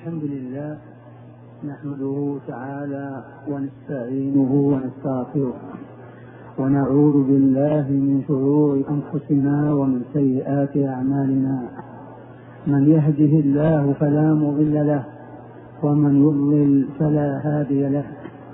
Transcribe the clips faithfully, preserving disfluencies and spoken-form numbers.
الحمد لله نحمده تعالى ونستعينه ونستغفره ونعوذ بالله من شرور أنفسنا ومن سيئات أعمالنا. من يهده الله فلا مضل له ومن يضلل فلا هادي له،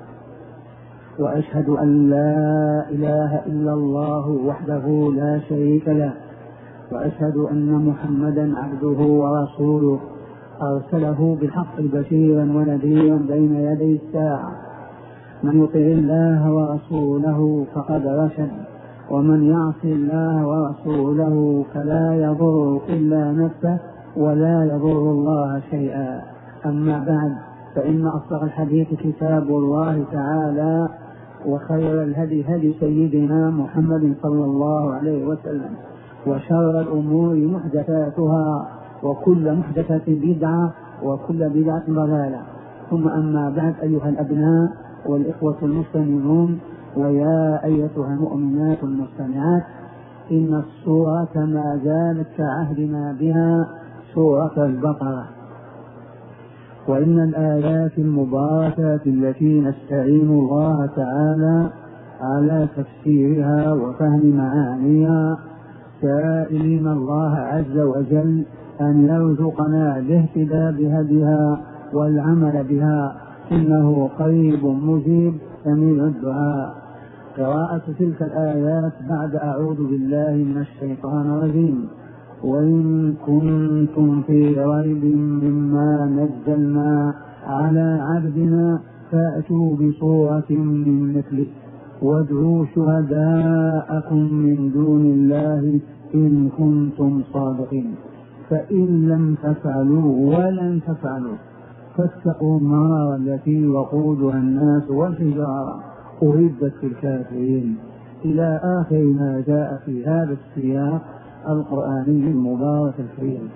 وأشهد أن لا إله إلا الله وحده لا شريك له، وأشهد أن محمدا عبده ورسوله أرسله بالحق بشيرا ونذيرا بين يدي الساعة. من يطع الله ورسوله فقد رشد، ومن يعص الله ورسوله فلا يضر إلا نفسه ولا يضر الله شيئا. أما بعد، فإن أصدق الحديث كتاب الله تعالى، وخير الهدي هدي سيدنا محمد صلى الله عليه وسلم، وشر الأمور محدثاتها، وكل محدثة بدعة، وكل بدعة ضلالة. ثم أما بعد، أيها الأبناء والإخوة المستمعون، ويا أيتها المؤمنات المستمعات، إن السورة ما زالت كعهدنا بها سورة البقرة، وإن الآيات المباركات التي نستعين الله تعالى على تفسيرها وفهم معانيها سائلين الله عز وجل أن يرزقنا الاهتداء بهديها والعمل بها، إنه قريب مجيب سميع الدعاء. قراءة تلك الآيات بعد أعوذ بالله من الشيطان الرجيم: وإن كنتم في ريب مما نزلنا على عبدنا فأتوا بصورة من مثله وادعوا شهداءكم من دون الله إن كنتم صادقين، فإن لم تفعلوا ولن تفعلوا فاتقوا النار التي وقودها الناس والحجارة أعدت للكافرين، إلى آخر ما جاء في هذا السياق القرآني المبارك الكريم.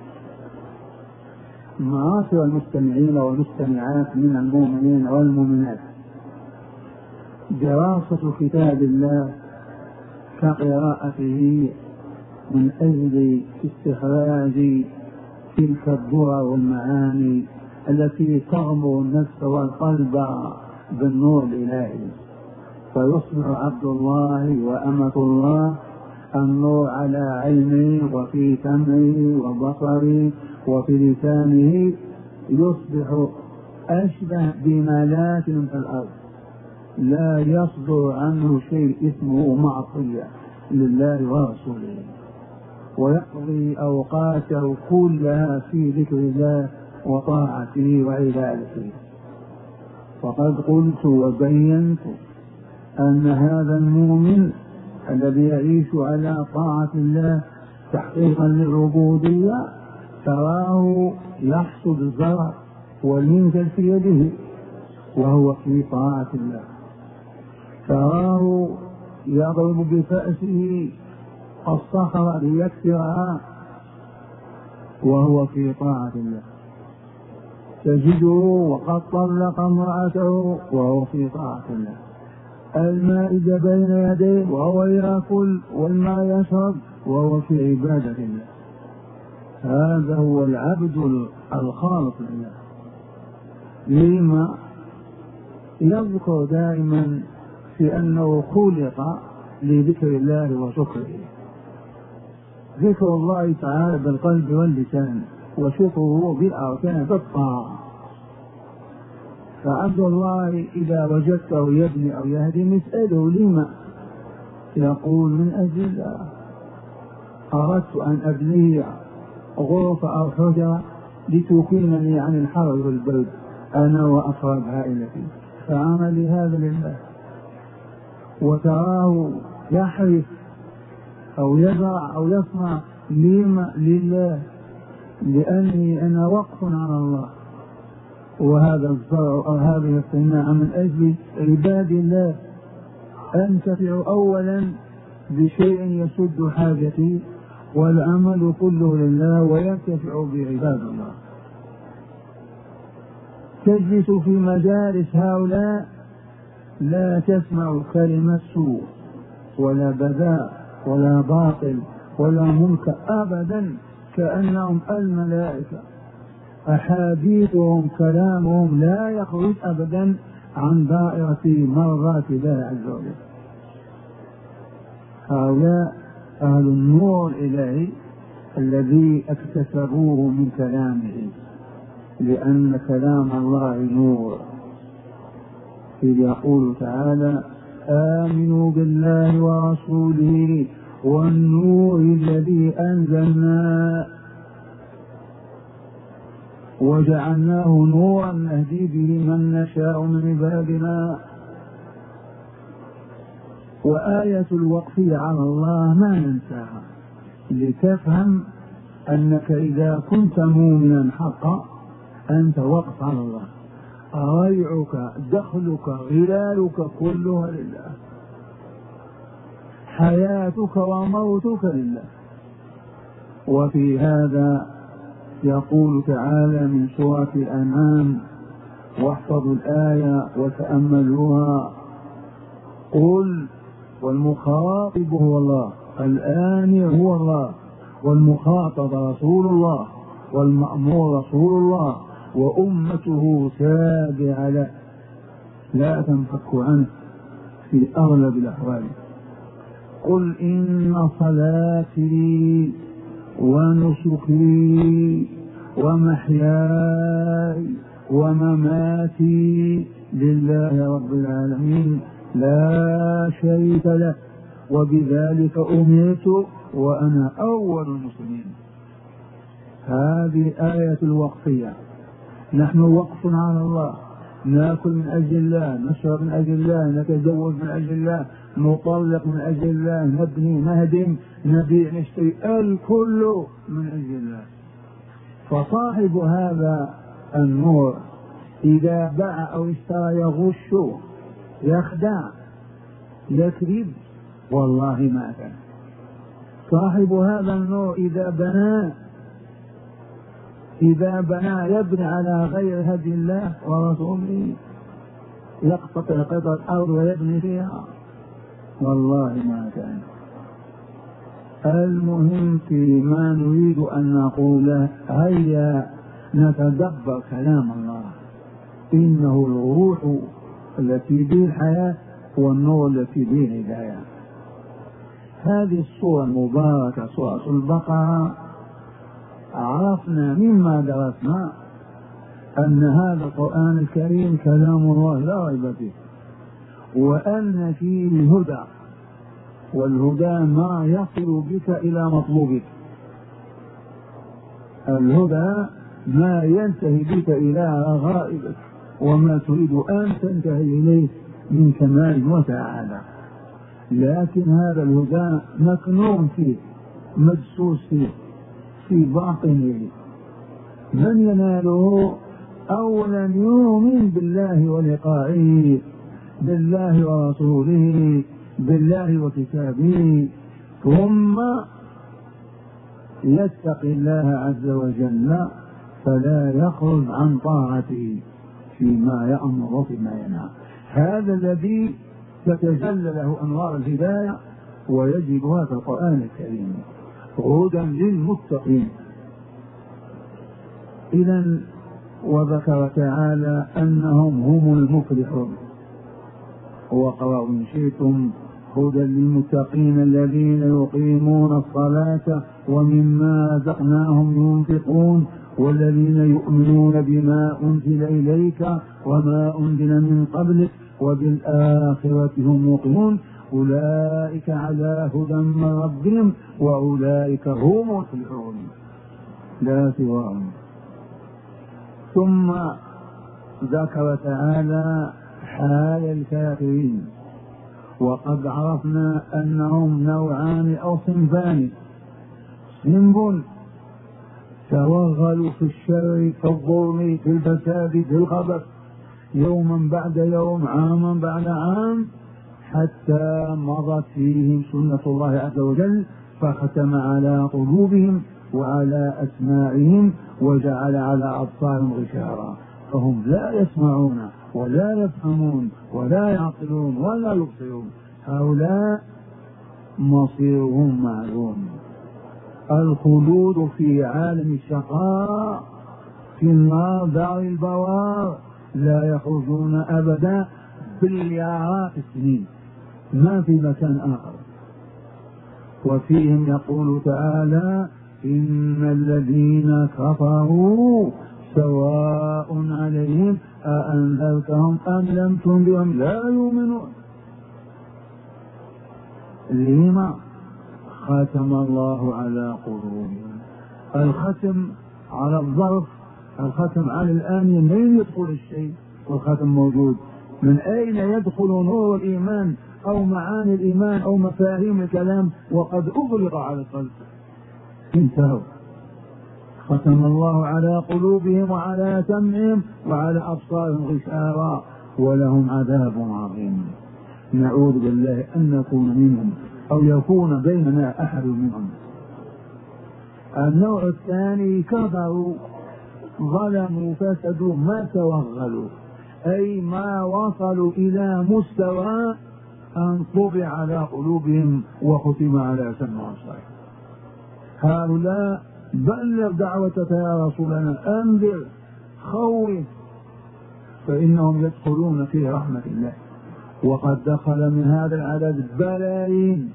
معاشر المستمعين والمستمعات من المؤمنين والمؤمنات، دراسة كتاب الله كقراءته من أجل استخراج تلك الدرر والمعاني التي تغمر النفس والقلب بالنور الإلهي، فيصبح عبد الله وأمة الله النور على علمه وفي سمعه وبصره وفي لسانه، يصبح أشبه بملاك في الأرض لا يصدر عنه شيء اسمه معصية لله ورسوله، ويقضي أوقاته كلها في ذكر الله وطاعته وعبادته. وقد قلت وبينت أن هذا المؤمن الذي يعيش على طاعة الله تحقيقا للعبودية تراه يحصد الزرع والمنزل في يده وهو في طاعة الله، تراه يضرب بفأسه الصخرة ليكسرها وهو في طاعة الله، تجده وقد طلق امرأته وهو في طاعة الله، المائدة بين يديه وهو يأكل والماء يشرب وهو في عبادة الله. هذا هو العبد الخالص لله. لما يذكر دائما في أنه خلق لذكر الله وشكره، ذكر الله تعالى بالقلب واللسان، وشكره بالأركان بالطاعة. فعبد الله إذا وجدته يبني أو يهدم اسأله لما، يقول من أجل الله، أردت أن أبني غرفة أو حجرة لتكينني عن الحر والبرد أنا وأفراد عائلتي، فعمل هذا لله. وتراه يحرث أو يزرع أو يصنع لما لله، لأني أنا وقف على الله، وهذا الزرع أو هذه الصناعة من أجل عباد الله، أنتفع أولا بشيء يسد حاجتي، والعمل كله لله وينتفع بعباد الله. تجلس في مجالس هؤلاء لا تسمع كلمة سوء ولا بذاء ولا باطل ولا منكر أبدا، كأنهم الملائكة أحاديثهم كلامهم لا يخرج أبدا عن دائرة مرات الله عز وجل. هؤلاء أهل النور الإلهي الذي اكتسبوه من كلامه، لأن كلام الله نور. إذ يقول تعالى: آمنوا بالله ورسوله والنور الذي أنزلنا وجعلناه نورا نهدي به من نشاء من عبادنا. وآية الوقفية على الله ما ننساها، لتفهم أنك إذا كنت مؤمنا حقا أنت وقف على الله، ريعك دخلك غلالك كلها لله، حياتك وموتك لله. وفي هذا يقول تعالى من سورة الأنعام: واحفظوا الآية وتأملوها: قل، والمخاطب هو الله، الآن هو الله، والمخاطب رسول الله، والمأمور رسول الله، وأمته تابعة له لا تنفك عنه في أغلب الأحوال. قل إن صلاتي ونسكي ومحياي ومماتي لله رب العالمين لا شريك له وبذلك أمرت وأنا أول المسلمين. هذه آية الوقفية. نحن وقف على الله، ناكل من أجل الله، نشرب من أجل الله، نتزوج من أجل الله، نطلق من أجل الله، نبني نهدم، نبيع نشتري، الكل من أجل الله. فصاحب هذا النور إذا باع أو اشترى يغش يخدع يكذب والله ما كان. صاحب هذا النور إذا بنى إذا بنى يبني على غير هدي الله ورسوله، يقطع قطع الأرض ويبني فيها والله ما كان. المهم فيما نريد أن نقوله هيا نتدبر كلام الله، إنه الروح التي به الحياة والنور التي به الهداية. هذه الصورة المباركة سورة البقرة عرفنا مما درسنا أن هذا القرآن الكريم كلام الله لا ريب فيه، وأن فيه هدى، والهدى ما يصل بك إلى مطلوبك. الهدى ما ينتهي بك إلى رغائبك وما تريد أن تنتهي إليه من كمال وسعادة. لكن هذا الهدى مكنون فيه، مدسوس فيه في باطنه. من يناله؟ أولا يؤمن بالله ولقائه، بالله ورسوله، بالله وكتابه، ثم يتقي الله عز وجل فلا يخرج عن طاعته فيما يأمر وفيما ينهى. هذا الذي تتجلى له أنوار الهداية ويجدها في القرآن الكريم، هدى للمتقين. إذن وذكر تعالى أنهم هم المفلحون. وقرأوا إن شئتم: هدى للمتقين الذين يقيمون الصلاة ومما رزقناهم ينفقون والذين يؤمنون بما أنزل إليك وما أنزل من قبلك وبالآخرة هم يوقنون أولئك على هدى من ربهم وأولئك هم المفلحون لا سواهم. ثم ذكر تعالى حال الكافرين، وقد عرفنا أنهم نوعان أو صنفان: صنف توغلوا في الشر في الظلم في الفساد في الخبث يوما بعد يوم عاما بعد عام حتى مضت فيهم سنة الله عز وجل فختم على قلوبهم وعلى أسماعهم وجعل على أبصارهم غشاوة فهم لا يسمعون ولا يفهمون ولا يعقلون ولا يبصرون. هؤلاء مصيرهم معلوم، الخلود في عالم الشقاء في النار دار البوار لا يخرجون أبدا بالمليارات السنين، ما في مكان آخر. وفيهم يقول تعالى إن الذين كفروا سواء عليهم أأنذرتهم أم لم تنذرهم لا يؤمنون. لما؟ ختم الله على قلوبهم. الختم على الظرف، الختم على الآن من يدخل الشيء والختم موجود. من أين يدخل نور الإيمان أو معاني الإيمان أو مفاهيم الكلام وقد أغلق على القلب؟ انتهوا. ختم الله على قلوبهم وعلى سمعهم وعلى أبصارهم غشاوة ولهم عذاب عظيم. نعوذ بالله أن نكون منهم أو يكون بيننا أحد منهم. النوع الثاني كفروا ظلموا فسدوا ما توغلوا، أي ما وصلوا إلى مستوى أن طبع على قلوبهم وختم على سمع وأبصارهم. هؤلاء بلغ دعوتك يا رسولنا، أنذر خوف، فإنهم يدخلون في رحمة الله، وقد دخل من هذا العدد بلايين.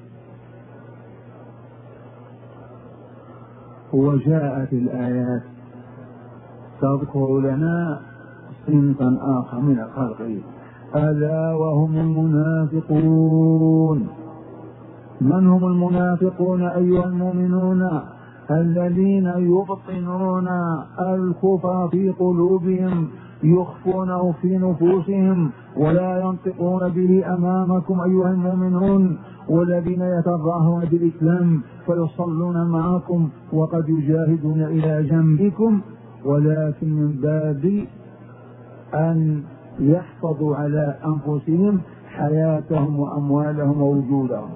وجاءت الآيات تذكر لنا صنفا آخر من الخلق، ألا وهم المنافقون. من هم المنافقون أيها المؤمنون؟ الذين يبطنون الكفر في قلوبهم يخفونه في نفوسهم ولا ينطقون به أمامكم أيها المؤمنون، والذين يتظاهرون بالإسلام فيصلون معكم وقد يجاهدون إلى جنبكم، ولكن من باب أن يحفظوا على أنفسهم حياتهم وأموالهم ووجودهم،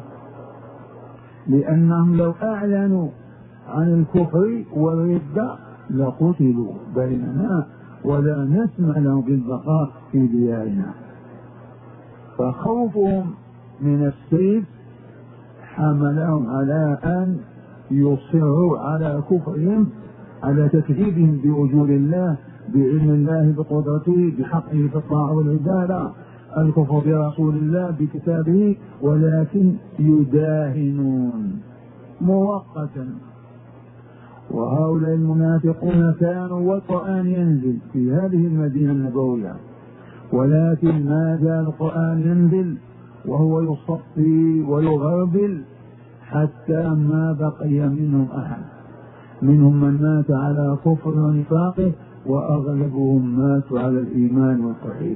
لأنهم لو أعلنوا عن الكفر والردة لقتلوا بيننا ولا نسمع لهم بالبقاء في ديارنا. فخوفهم من السيف حملهم على أن يصروا على كفرهم، على تكذيبهم بوجود الله، بعلم الله، بقدرته، بحقه في الطاعة والعبادة، الكفر برسول الله بكتابه، ولكن يداهنون مؤقتا. وهؤلاء المنافقون كانوا والقرآن ينزل في هذه المدينة النبوية، ولكن ما زال القرآن ينزل وهو يصفي ويغربل حتى ما بقي منهم أحد. منهم من مات على كفر ونفاقه، وأغلبهم ماتوا على الإيمان والتوحيد.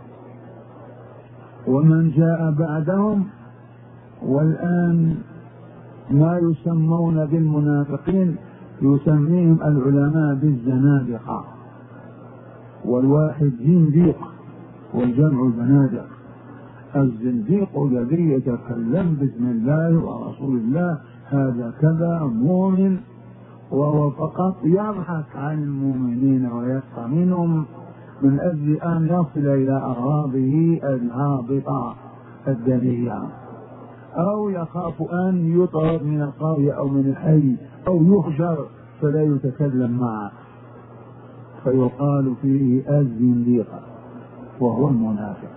ومن جاء بعدهم والآن ما يسمون بالمنافقين يسميهم العلماء بالزنادقة، والواحد زنديق والجمع الزنادق. الزنديق الذي يتكلم باسم الله ورسول الله هذا كذا مؤمن، وهو فقط يضحك عن المؤمنين ويسخر منهم من أجل أن يصل إلى أغراضه الهابطة الدنيئة، أو يخاف أن يطرد من القرية أو من الحي أو يخجر فلا يتكلم معه، فيقال فيه الزنديق وهو المنافق.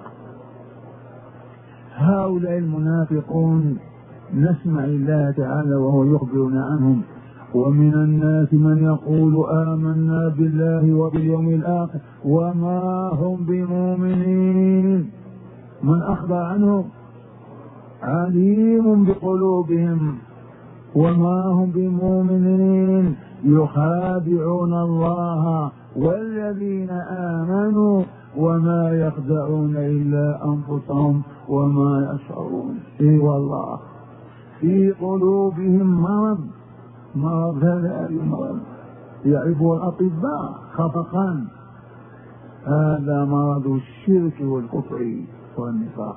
هؤلاء المنافقون نسمع الله تعالى وهو يخبرنا عنهم: ومن الناس من يقول آمنا بالله وباليوم الآخر وما هم بمؤمنين. من أخبر عنهم؟ عليم بقلوبهم وما هم بمؤمنين، يخادعون الله والذين آمنوا وما يخدعون إلا أنفسهم وما يشعرون. إي والله في قلوبهم مرض، مرض هذا المرض يعرفه الأطباء خفقا، هذا مرض الشرك والكفر والنفاق،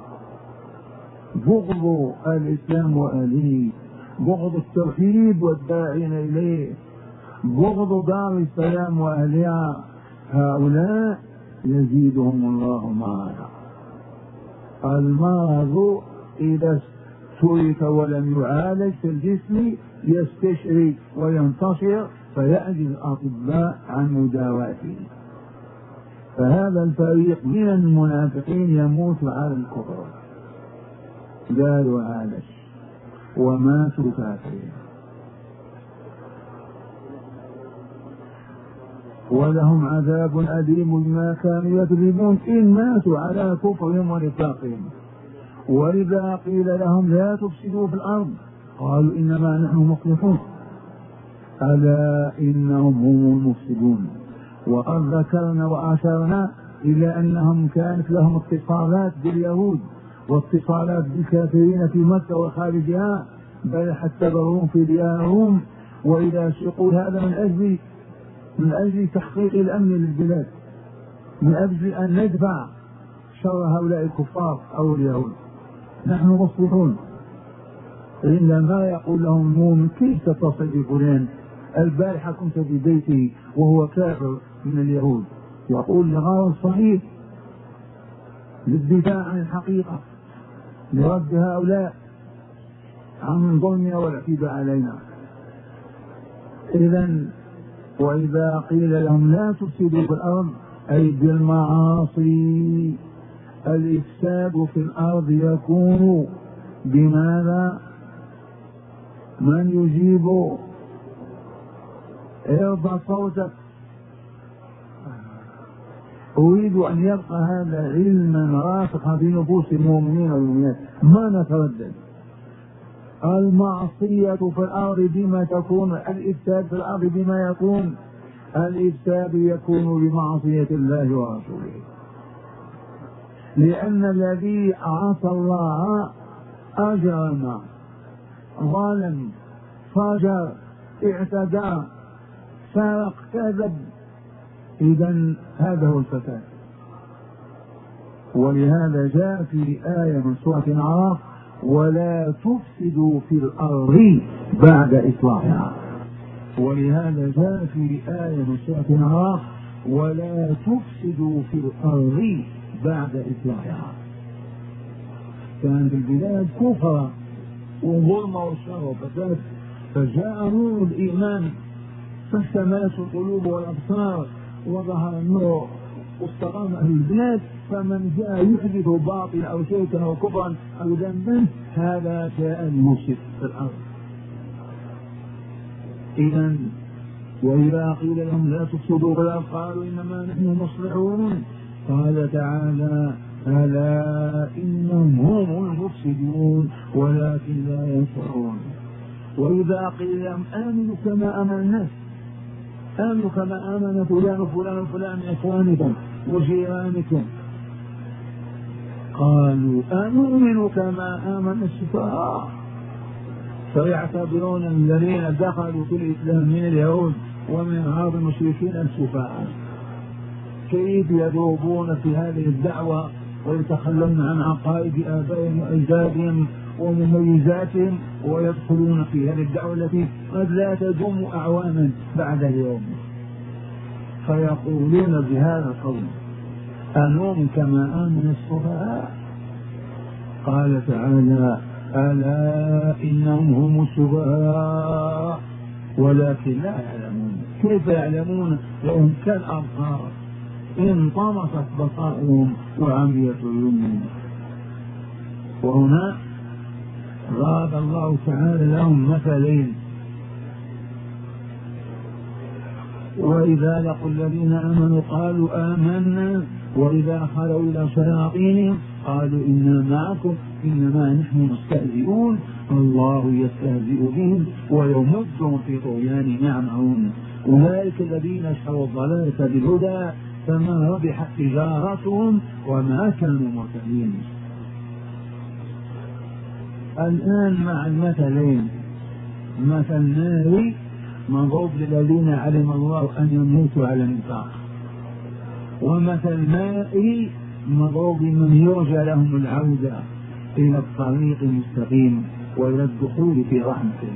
بغض الإسلام وأهله، بغض التوحيد والداعين إليه، بغض دار السلام وأهلها. هؤلاء يزيدهم الله مرضا. المرض إذا ترك ولم يعالج في الجسم يستشري وينتشر فيعجز الأطباء عن مداواته. فهذا الفريق من المنافقين يموت على الكفر، قالوا هذا وماتوا كافرين، ولهم عذاب أليم بما كانوا يكذبون إن ماتوا على كفرهم ونفاقهم. وإذا قيل لهم لا تفسدوا في الأرض قالوا إنما نحن مصلحون ألا إنهم هم المفسدون. وقد ذكرنا وأشرنا إلى أنهم كانت لهم اتصالات باليهود واتصالات بالكافرين في مكة وخارجها، بل حتى برهم في ديارهم. وإذا يقول هذا من أجل من أجل تحقيق الأمن للبلاد، من أجل أن ندفع شر هؤلاء الكفار أو اليهود، نحن مصلحون. إنما يقول لهم المؤمن كيف تتصل بفلان؟ البارحة كنت في بيته وهو كافر من اليهود، يقول لغرض صحيح للدفاع عن الحقيقة، لرد هؤلاء عن ظلمنا والاعتداء علينا. إذن وإذا قيل لهم لا تفسدوا في الأرض أي بالمعاصي، الإفساد في الأرض يكون بماذا؟ من يجيب؟ ارفع صوتك، أريد أن يبقى هذا علما راسخا في نفوس المؤمنين والمؤمنات ما نتردد. المعصية في الأرض بما تكون، الإفساد في الأرض بما يكون، الإفساد يكون بمعصية الله ورسوله، لأن الذي عصى الله أجرم ظلم فجر اعتدى سرق كذب، إذن هذا هو الفساد. ولهذا جاء في آية من سورة الأعراف ولا تفسدوا في الأرض بعد إصلاحها. ولهذا جاء في آية من سورة الأعراف ولا تفسدوا في الأرض بعد إصلاحها. كانت البلاد كفرا وظلم وشر وفساد، فجاء نور الإيمان فاشتملت القلوب والأبصار وظهر النور واستقام أهل البلاد. فمن جاء يحدث باطل أو شركا أو كفرا أو ذنبا هذا جاء المفسد في الأرض. إذن وإذا قيل لهم لا تفسدوا في الأرض قالوا إنما نحن مصلحون. قال تعالى ألا إنهم هم المفسدون ولكن لا يشعرون. وإذا قيل لهم آمنوا كما آمن الناس، آمنوا كما آمن فلان وفلان وفلان من إخوانكم وجيرانكم، قالوا أنؤمن كما آمن السفهاء. فيعتبرون الذين دخلوا في الإسلام من اليهود ومن عرب المشركين السفهاء. كيف يذوبون في هذه الدعوة ويتخلون عن عقائد آبائهم وأجدادهم ومميزاتهم ويدخلون في هذه الدعوة التي قد لا تدوم أعواما بعد اليوم، فيقولون بهذا القول أنؤمن كما آمن السفهاء. قال تعالى ألا إنهم هم السفهاء ولكن لا يعلمون. كيف يعلمون وهم كالأبصار انطمست بصائرهم وعميت عيونهم؟ وهنا ضرب الله تعالى لهم مثلين. وإذا لقوا الذين آمنوا قالوا آمنا وإذا خلوا إلى شياطينهم قالوا إنا معكم إنما نحن مستهزئون الله يستهزئ بهم ويمدهم في طغيانهم يعمهون. أولئك الذين اشتروا الضلالة بالهدى فما ربحت تجارتهم وما كانوا مهتدين. الآن مع المثلين، مثل ناري مضروب للذين علم الله أن يموتوا على النفاق، ومثل مائي مضروب من يرجى لهم العودة إلى الطريق المستقيم وإلى الدخول في رحمته.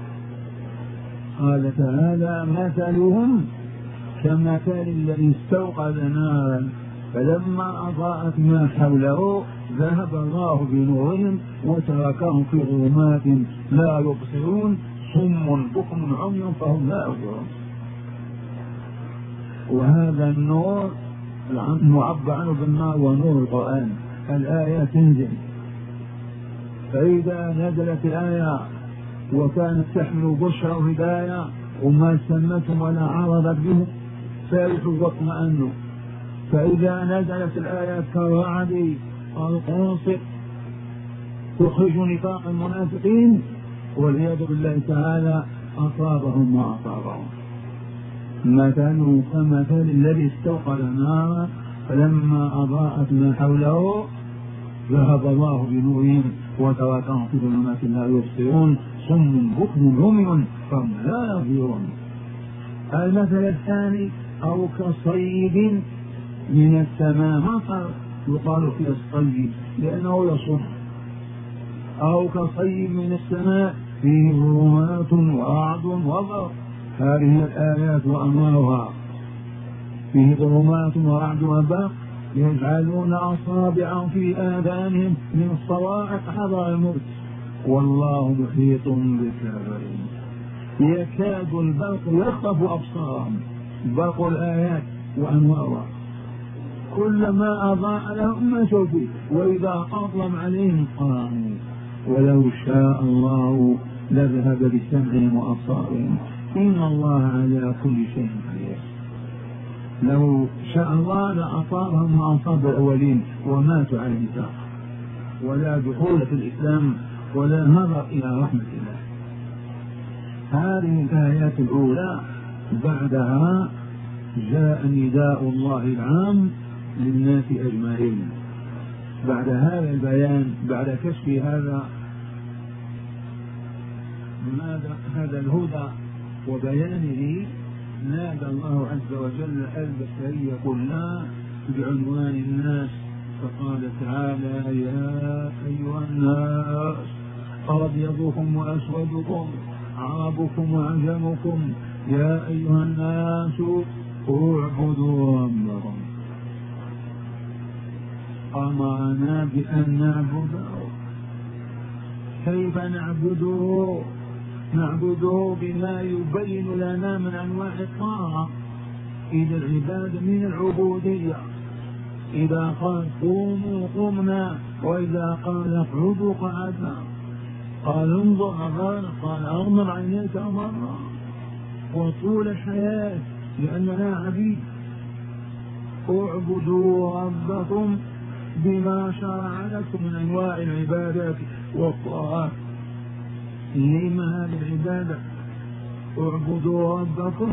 قال تعالى مثلهم كمثل الذي استوقد نارا فلما أضاءت ما حوله ذهب الله بنورهم وتركهم في ظلمات لا يبصرون صم بكم عمي فهم لا يبصرون. وهذا النور معبر عنه بالنار ونور القرآن. الآية تنزل، فإذا نزلت الآية وكانت تحمل بشرى وهداية وما سمتهم ولا عرضت بهم فرحوا واطمأنوا. فإذا نزلت الآية كالرعد القاصف تخرج نفاق المنافقين والعياذ بالله تعالى أصابهم وأصابهم. مثله كمثل الذي استوقد نارا فلما أضاءت ما حوله ذهب الله بنورهم وتركهم في ظلمات لا يبصرون صم بكم عمي فهم لا يرجعون. المثل الثاني أو كصيب من السماء، مطر يقال فيه الصيب لأنه يصب، أو كصيب من السماء فيه ظلمات ورعد وبرق. هذه الآيات وأنوارها فيه ظلمات ورعد وبرق يجعلون أصابعهم في آذانهم من الصواعق حذر الموت والله محيط بالكافرين. يكاد البرق يخطف أبصارهم، برق الآيات وأنوارها كلما أضاء لهم مشوا فيه وإذا أظلم عليهم قاموا. ولو شاء الله لذهب بسمعهم وأبصارهم إن الله على كل شيء قدير. لو شاء الله لأصابهم ما أصاب الأولين وماتوا على النفاق ولا دخول في الإسلام ولا نظر إلى رحمة الله. هذه الآيات الأولى. بعدها جاء نداء الله العام للناس أجمعين. بعد هذا البيان، بعد كشف هذا ماذا هذا الهدى وبيانه، نادى الله عز وجل البشرية كلها بعنوان الناس، فقال تعالى يا أيها الناس أبيضكم وأسودكم عربكم وعجمكم يا أيها الناس اعبدوا ربكم. أمرنا بأن نعبده. كيف نعبده؟ نعبده بما يبين لنا من أنواع الطاعة. إذا العبادة من العبودية، إذا قال قوموا قمنا، وإذا قال اقعدوا قعدنا، قال انظر نظرنا، قال أغمض عينيك أمرنا. وطول الحياة لأننا عبيد. اعبدوا ربكم بما شرع لكم من أنواع العبادات والطاعات. لما هذه العبادة؟ اعبدوا ربكم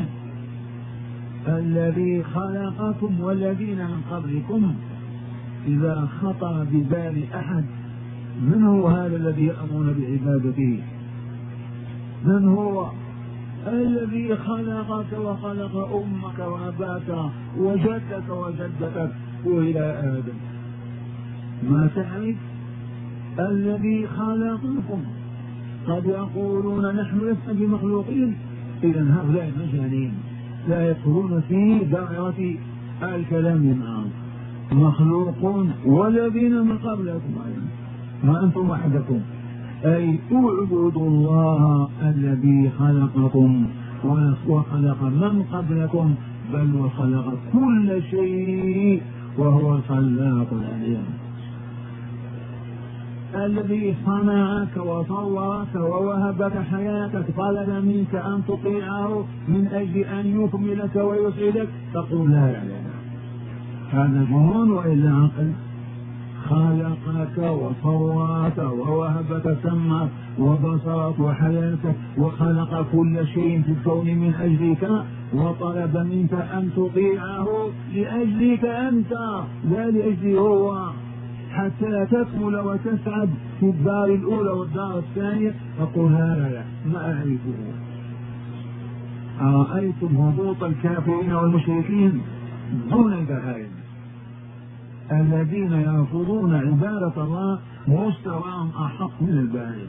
الذي خلقكم والذين من قبلكم. إذا خطر ببال أحد من هو هذا الذي يأمرون بعبادته؟ من هو؟ الذي خلقك وخلق أمك وأباك وجدك وجدتك وإلى آدم. ما تعرف؟ الذي خلقكم. قد يقولون نحن لسنا بمخلوقين، إذن هؤلاء مجانين لا يدخلون في دائرة الكلام معهم. مخلوقون والذين من قبلكم أيضا، ما أنتم وحدكم. أي اعبدوا الله الذي خلقكم وخلق من قبلكم، بل وخلق كل شيء وهو الخلاق العليم. الذي صنعك وصورك ووهبك حياتك طلب منك أن تطيعه من أجل أن يكملك ويسعدك، تقول لا لا لا، هذا جنون وإلا عقل. خلقك وصورك ووهبك سمعك وبصرك وحياتك وخلق كل شيء في الكون من أجلك، وطلب منك أن تطيعه لأجلك أنت لا لأجله هو، حتى تكمل وتسعد في الدار الأولى والدار الثانية. تقول هذا لا ما أعرفه. أرأيتم هبوط الكافرين والمشركين دون البهائم الذين يرفضون عبادة الله مستواهم أحق من البهائم.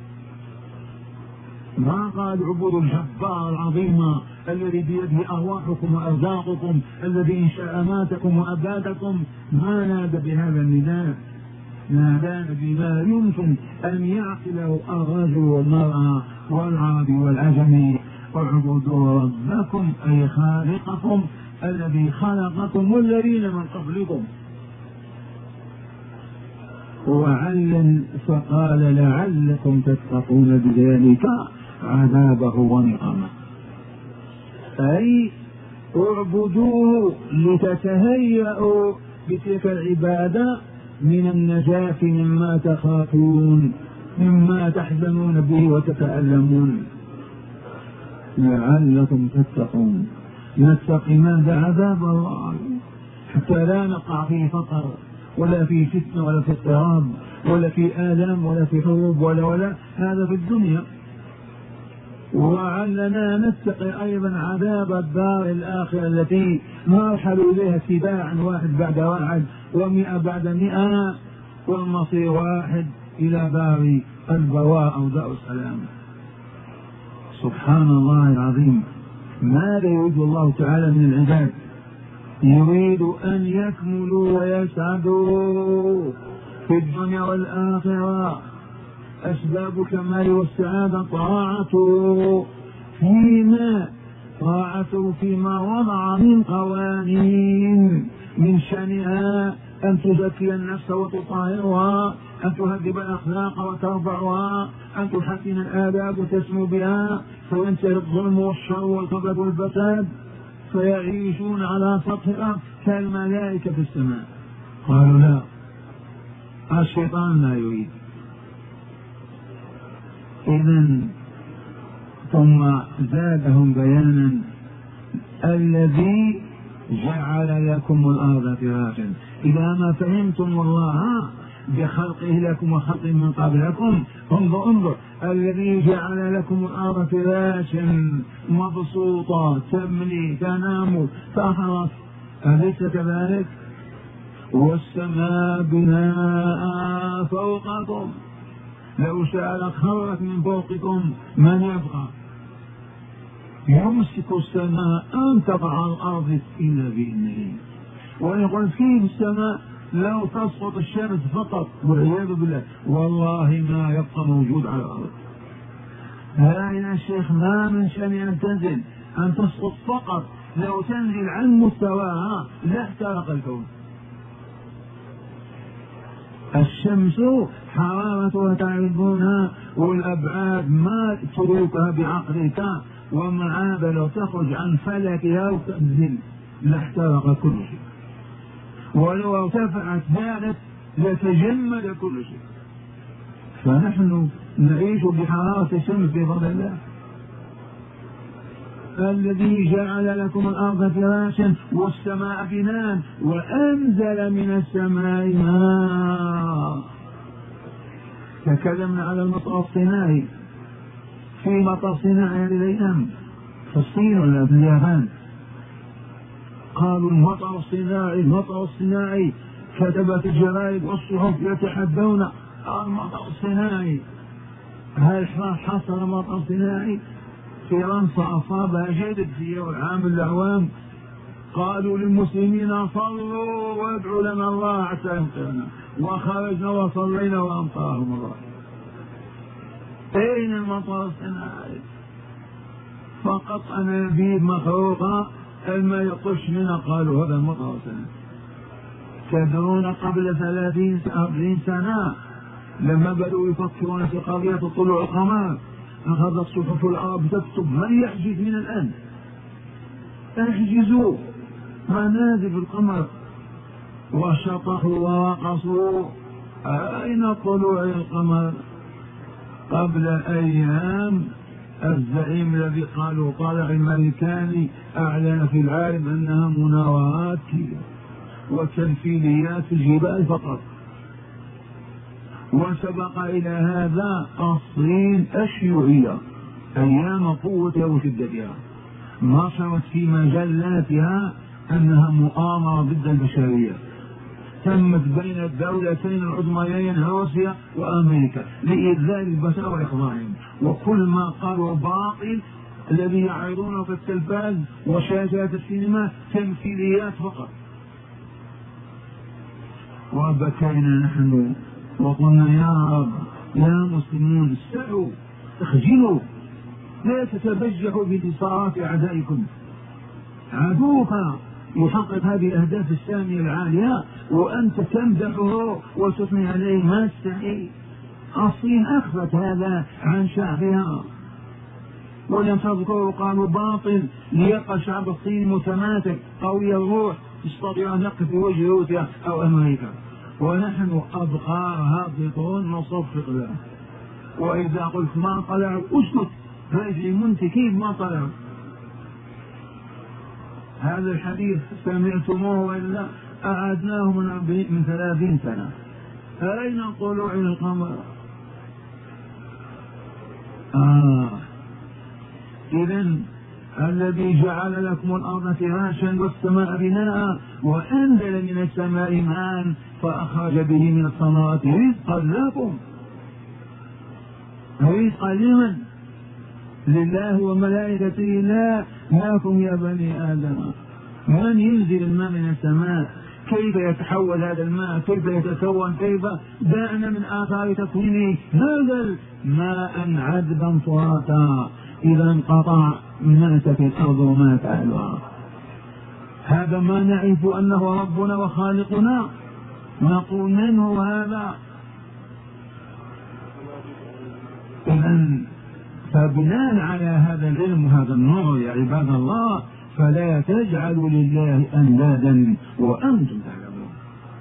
ما قال اعبدوا الجبار العظيم الذي بيده أرواحكم وأرزاقكم الذي إنشأ أماتكم وأبادكم. ما نادى بهذا النداء، نادى بما يمكن أن يعقله الرجل والمرأة والعربي والعجمي. اعبدوا ربكم أي خالقكم الذي خلقكم والذين من قبلكم. وعلل فقال لعلكم تتقون بذلك عذابه ونقمه، أي اعبدوه لتتهيأوا بتلك العبادة من النجاة مما تخافون، مما تحزنون به وتتألمون. لعلكم تتقون، نتقي ماذا؟ عذاب الله، حتى لا نقع في فقر ولا في فتنة ولا في اضطراب ولا في آلام ولا في حروب ولا ولا هذا في الدنيا. وعلنا نتقي أيضا عذاب الدار الآخرة التي نرحل إليها تباعا، واحد بعد واحد ومئة بعد مئة، والمصير واحد إلى دار البواء أو دار السلام. سبحان الله العظيم، ماذا يريد الله تعالى من العباد؟ يريد أن يكملوا ويسعدوا في الدنيا والآخرة. أسباب الكمال والسعادة طاعته فيما طاعته فيما وضع من قوانين، من شأنها أن تزكي النفس وتطهرها، أن تهذب الأخلاق وترفعها، أن تحسن الآداب وتسمو بها، فينتهي الظلم والشر والخبث والفساد، فيعيشون على سطح الأرض كالملائكة في السماء. قالوا لا، الشيطان لا يريد. إذن ثم زادهم بيانا: الذي جعل لكم الأرض فراشا. إذا ما فهمتم الله بخلقه لكم وخلق من قبلكم، انظر انظر الذي جعل لكم الأرض فراشا مبسوطة تملي تنام تحرث، أليس كذلك؟ والسماء بناء فوقكم، لو شاء لخرت من فوقكم من يبقى؟ يمسك السماء أن تقع على الأرض إلا بإذنه. ويقول في السماء لو تسقط الشمس فقط والعياذ بالله والله ما يبقى موجود على الأرض. ها يا شيخ، ما من شأن أن تنزل، أن تسقط فقط، لو تنزل عن مستواها لاحترق الكون. الشمس حرارتها تعرفونها، والأبعاد ما تدركها بعقلك، ومع هذا لو تخرج عن فلكها وتنزل لاحترق كل شيء، ولو ارتفعت ذلك لتجمد كل شيء. فنحن نعيش بحرارة الشمس بفضل الله. الذي جعل لكم الأرض فراشا والسماء بناء وأنزل من السماء ماء. تكلمنا على المطر الصناعي، في مطر صناعي هذه الأيام في الصين ولا في اليابان، قالوا المطر الصناعي المطر الصناعي، كتبت الجرائد والصحف يتحدون المطر الصناعي. هل حصل مطر صناعي؟ فرنسا أصابها جدب في عام الأعوام، قالوا للمسلمين صلوا وادعوا لنا الله حتى يمطرنا، وخرجنا وصلينا وأمطرهم الله. أين المطر الصناعي؟ فقط أنابيب مخروقة الماء يطش منها، قالوا هذا المطر الصناعي. تدرون قبل ثلاثين أربعين سنة لما بدأوا يفكرون في قضية طلوع القمر، أخذت صحف العرب تكتب من يحجز من الآن، احجزوا منازل القمر، وشطحوا ورقصوا. أين طلوع القمر؟ قبل أيام الزعيم الذي قالوا طالع الأمريكاني أعلن في العالم أنها مناورات وتمثيليات في الجبال فقط. وسبق إلى هذا الصين الشيوعية أيام قوتها وشدتها، نشرت في مجلاتها أنها مؤامرة ضد البشرية، تمت بين الدولتين العظميين روسيا وأمريكا لإذلال البشر وإخضاعهم، وكل ما قالوا باطل. الذي يعرضونه في التلفاز وشاشات السينما تمثيليات فقط. وبكينا نحن وقلنا يا رب يا مسلمون استعوا اخجلوا، لا تتبجحوا بانتصارات أعدائكم. عدوك يحقق هذه الأهداف السامية العالية وأنت تمدحه وتثني عليه؟ ما تستحي. الصين أخفت هذا عن شعبها ولم تذكروا، قالوا باطل ليبقى شعب الصين متماسك قوي الروح يستطيع أن يقف في وجه روسيا أو أمريكا، ونحن أبقار هابطون نصفق له. وإذا قلت ما طلعوا اسكت، رجلي منت كيف ما طلعوا؟ هذا الحديث سمعتموه وإلا أعدناه من من ثلاثين سنة. أين طلوع القمر؟ آه إذن الذي جعل لكم الأرض فراشا والسماء بناء وأنزل من السماء ماء فأخرج به من الثمرات رزقا لكم. رزقا لمن؟ لله وملائكته لا لكم يا بني آدم. من ينزل الماء من السماء؟ كيف يتحول هذا الماء؟ كيف يتكون؟ كيف دعنا من آثار تكوينه نزل ماء عذبا فراتا، إذا انقطع مات في الأرض ومات أهلها. هذا ما نعرف أنه ربنا وخالقنا، نقول من هو هذا؟ إذن فبناء على هذا العلم وهذا النور يا عباد الله فلا تجعلوا لله أندادا وأنتم تعلمون.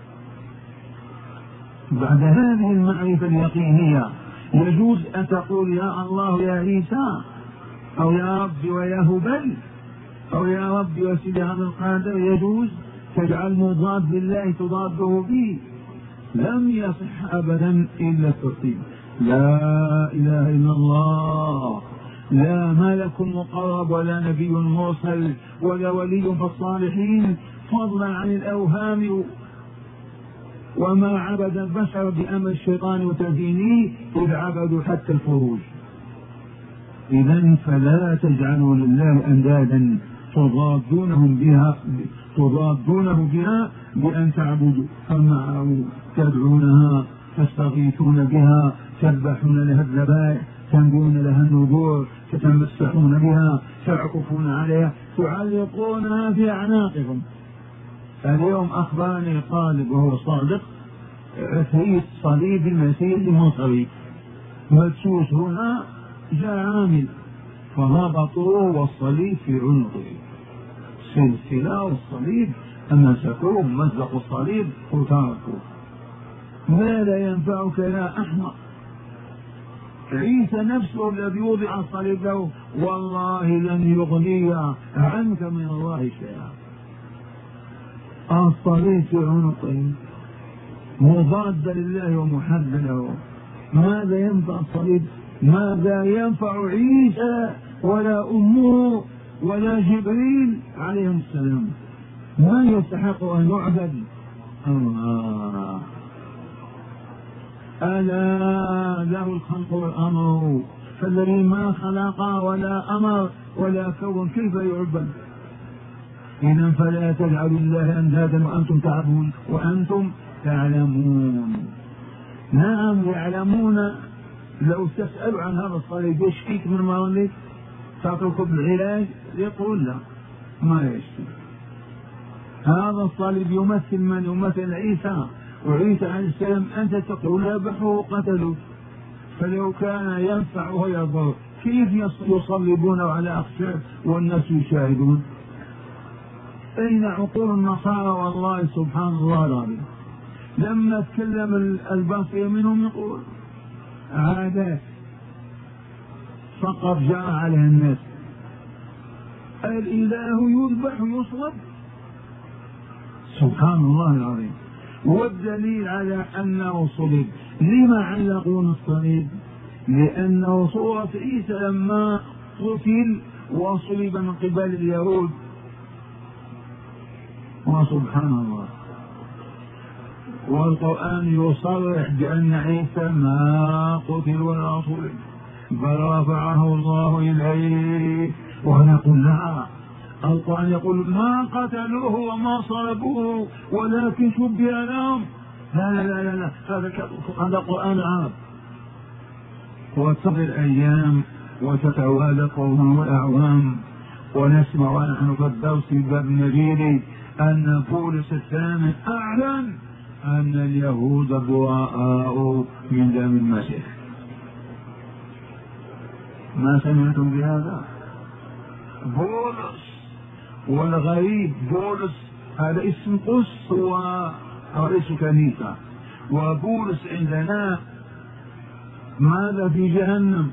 بعد هذه المعرفة اليقينية يجوز أن تقول يا الله يا عيسى، أو يا رب ويا هبل، أو يا رب وسيدي عبد القادر. يجوز تجعل مضاد لله تضاده به. لم يصح أبدا إلا الترتيب. لا إله إلا الله، لا ملك مقرب ولا نبي مرسل ولا ولي في الصالحين، فضلا عن الأوهام وما عبد البشر بأمر الشيطان وتزيينه إذ عبدوا حتى الفروج. إذن فلا تجعلوا لله أندادا تضادونهم بها تضادونه بها بأن تعبدوا معه، تدعونها، تستغيثون بها، تذبحون لها الذبائح، تنبون لها النذور، تتمسحون بها، تعكفون عليها، تعلقونها في أعناقكم. اليوم أخبرني طالب وهو صادق في صليب المسيح المصري مدسوس هنا، جاء عامل فربطوه والصليب في عنقه، سلسلة والصليب أمسكوه مزقوا الصليب وتركوه. ماذا ينفعك يا أحمق؟ عيسى نفسه الذي وضع الصليب له والله لن يغني عنك من الله شيئا. الصليب في عنقه مضاد لله ومحب له. ماذا ينفع الصليب؟ ماذا ينفع عيسى ولا أمه ولا جبريل عليهم السلام؟ من يستحق أن يعبد؟ الله. ألا له الخلق والأمر، فالذي ما خلق ولا أمر ولا كون كيف يعبد؟ إذن فلا تجعلوا الله أندادا وأنتم تعلمون وأنتم تعلمون. نعم يعلمون. لو تسألوا عن هذا الصليب يشفيك من مرضك تعطيكم العلاج يقول لا ما يشفي. هذا الصليب يمثل من؟ يمثل عيسى، وعيسى عليه السلام أنت تقول ذبحوه قتلوا، فلو كان ينفع ويضر كيف يصلبونه على أخشاب والناس يشاهدون؟ أين عقول النصارى؟ والله سبحان الله العظيم لما تكلم الباقي منهم يقول عادات فقط جاء عليه الناس. الإله يذبح ويصلب، سبحان الله العظيم. والدليل على أنه صلب، لما علقون الصليب؟ لأنه صورة عيسى لما قتل وصلب من قبل اليهود. وسبحان الله. والقرآن يصرح بأن عيسى ما قتل ولا صلب بل رفعه الله إليه، ونقول لا. القرآن يقول ما قتلوه وما صلبوه ولكن شبه لهم. لا لا لا لا هذا قرآن عرب. وتمر الأيام وتتوالى قوم والأعوام ونسمع ونحن في الدرس باب النبيل أن بولس الثامن أعلن أن اليهود براء من دم المسيح. ما سمعتم بهذا؟ بولس، والغريب بولس هذا اسم قس ورئيس كنيسة، وبولس عندنا ماذا في جهنم؟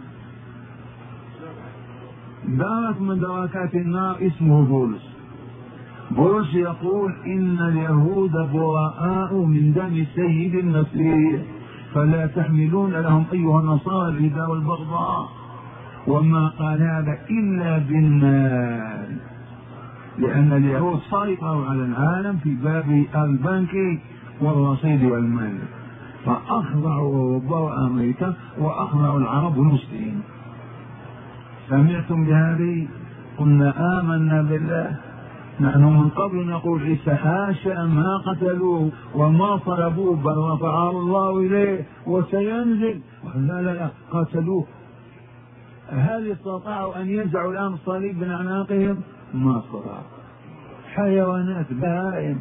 درك من دركات النار اسمه بولس. بولس يقول إن اليهود براء من دم سيد المسيح، فلا تحملون لهم أيها النصارى الرداء والبغضاء. وما قال هذا إلا بالمال، لأن اليهود سيطروا على العالم في باب البنك والرصيد والمال، فأخضعوا أوروبا وأمريكا وأخضعوا العرب والمسلمين. سمعتم بهذه؟ قلنا آمنا بالله. نحن من قبل نقول عيسى حاشا ما قتلوه وما صلبوه بل رفعه الله إليه وسينزل. لا لا لا قتلوه. هل استطاعوا أن ينزعوا الآن الصليب من أعناقهم؟ ما استطاعوا. حيوانات، بهائم.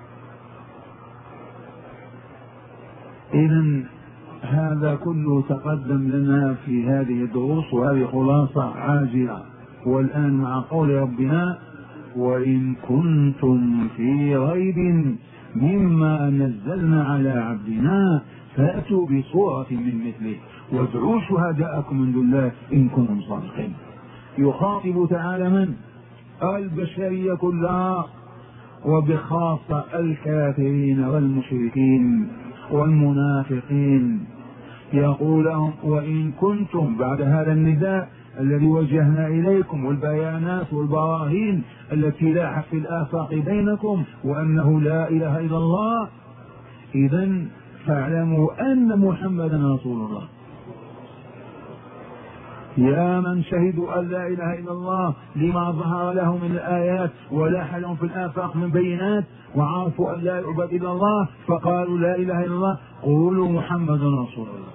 إذن هذا كله تقدم لنا في هذه الدروس، وهذه خلاصة عاجلة. والآن مع قول ربنا: وإن كنتم في ريب مما نزلنا على عبدنا فأتوا بصورة من مثله وادعوا شهداءكم من دون الله إن كنتم صادقين. يخاطب تعالى من؟ البشرية كلها، وبخاصة الكافرين والمشركين والمنافقين. يقول لهم: وإن كنتم، بعد هذا النداء الذي وجهنا إليكم والبيانات والبراهين التي لاحت في الآفاق بينكم وأنه لا إله إلا الله، إذن فاعلموا أن محمدا رسول الله. يا من شهدوا أن لا إله إلا الله لما ظهر لهم من الآيات ولاح لهم في الآفاق من بينات، وعرفوا أن لا يعبد إلا الله فقالوا لا إله إلا الله، قولوا محمد رسول الله.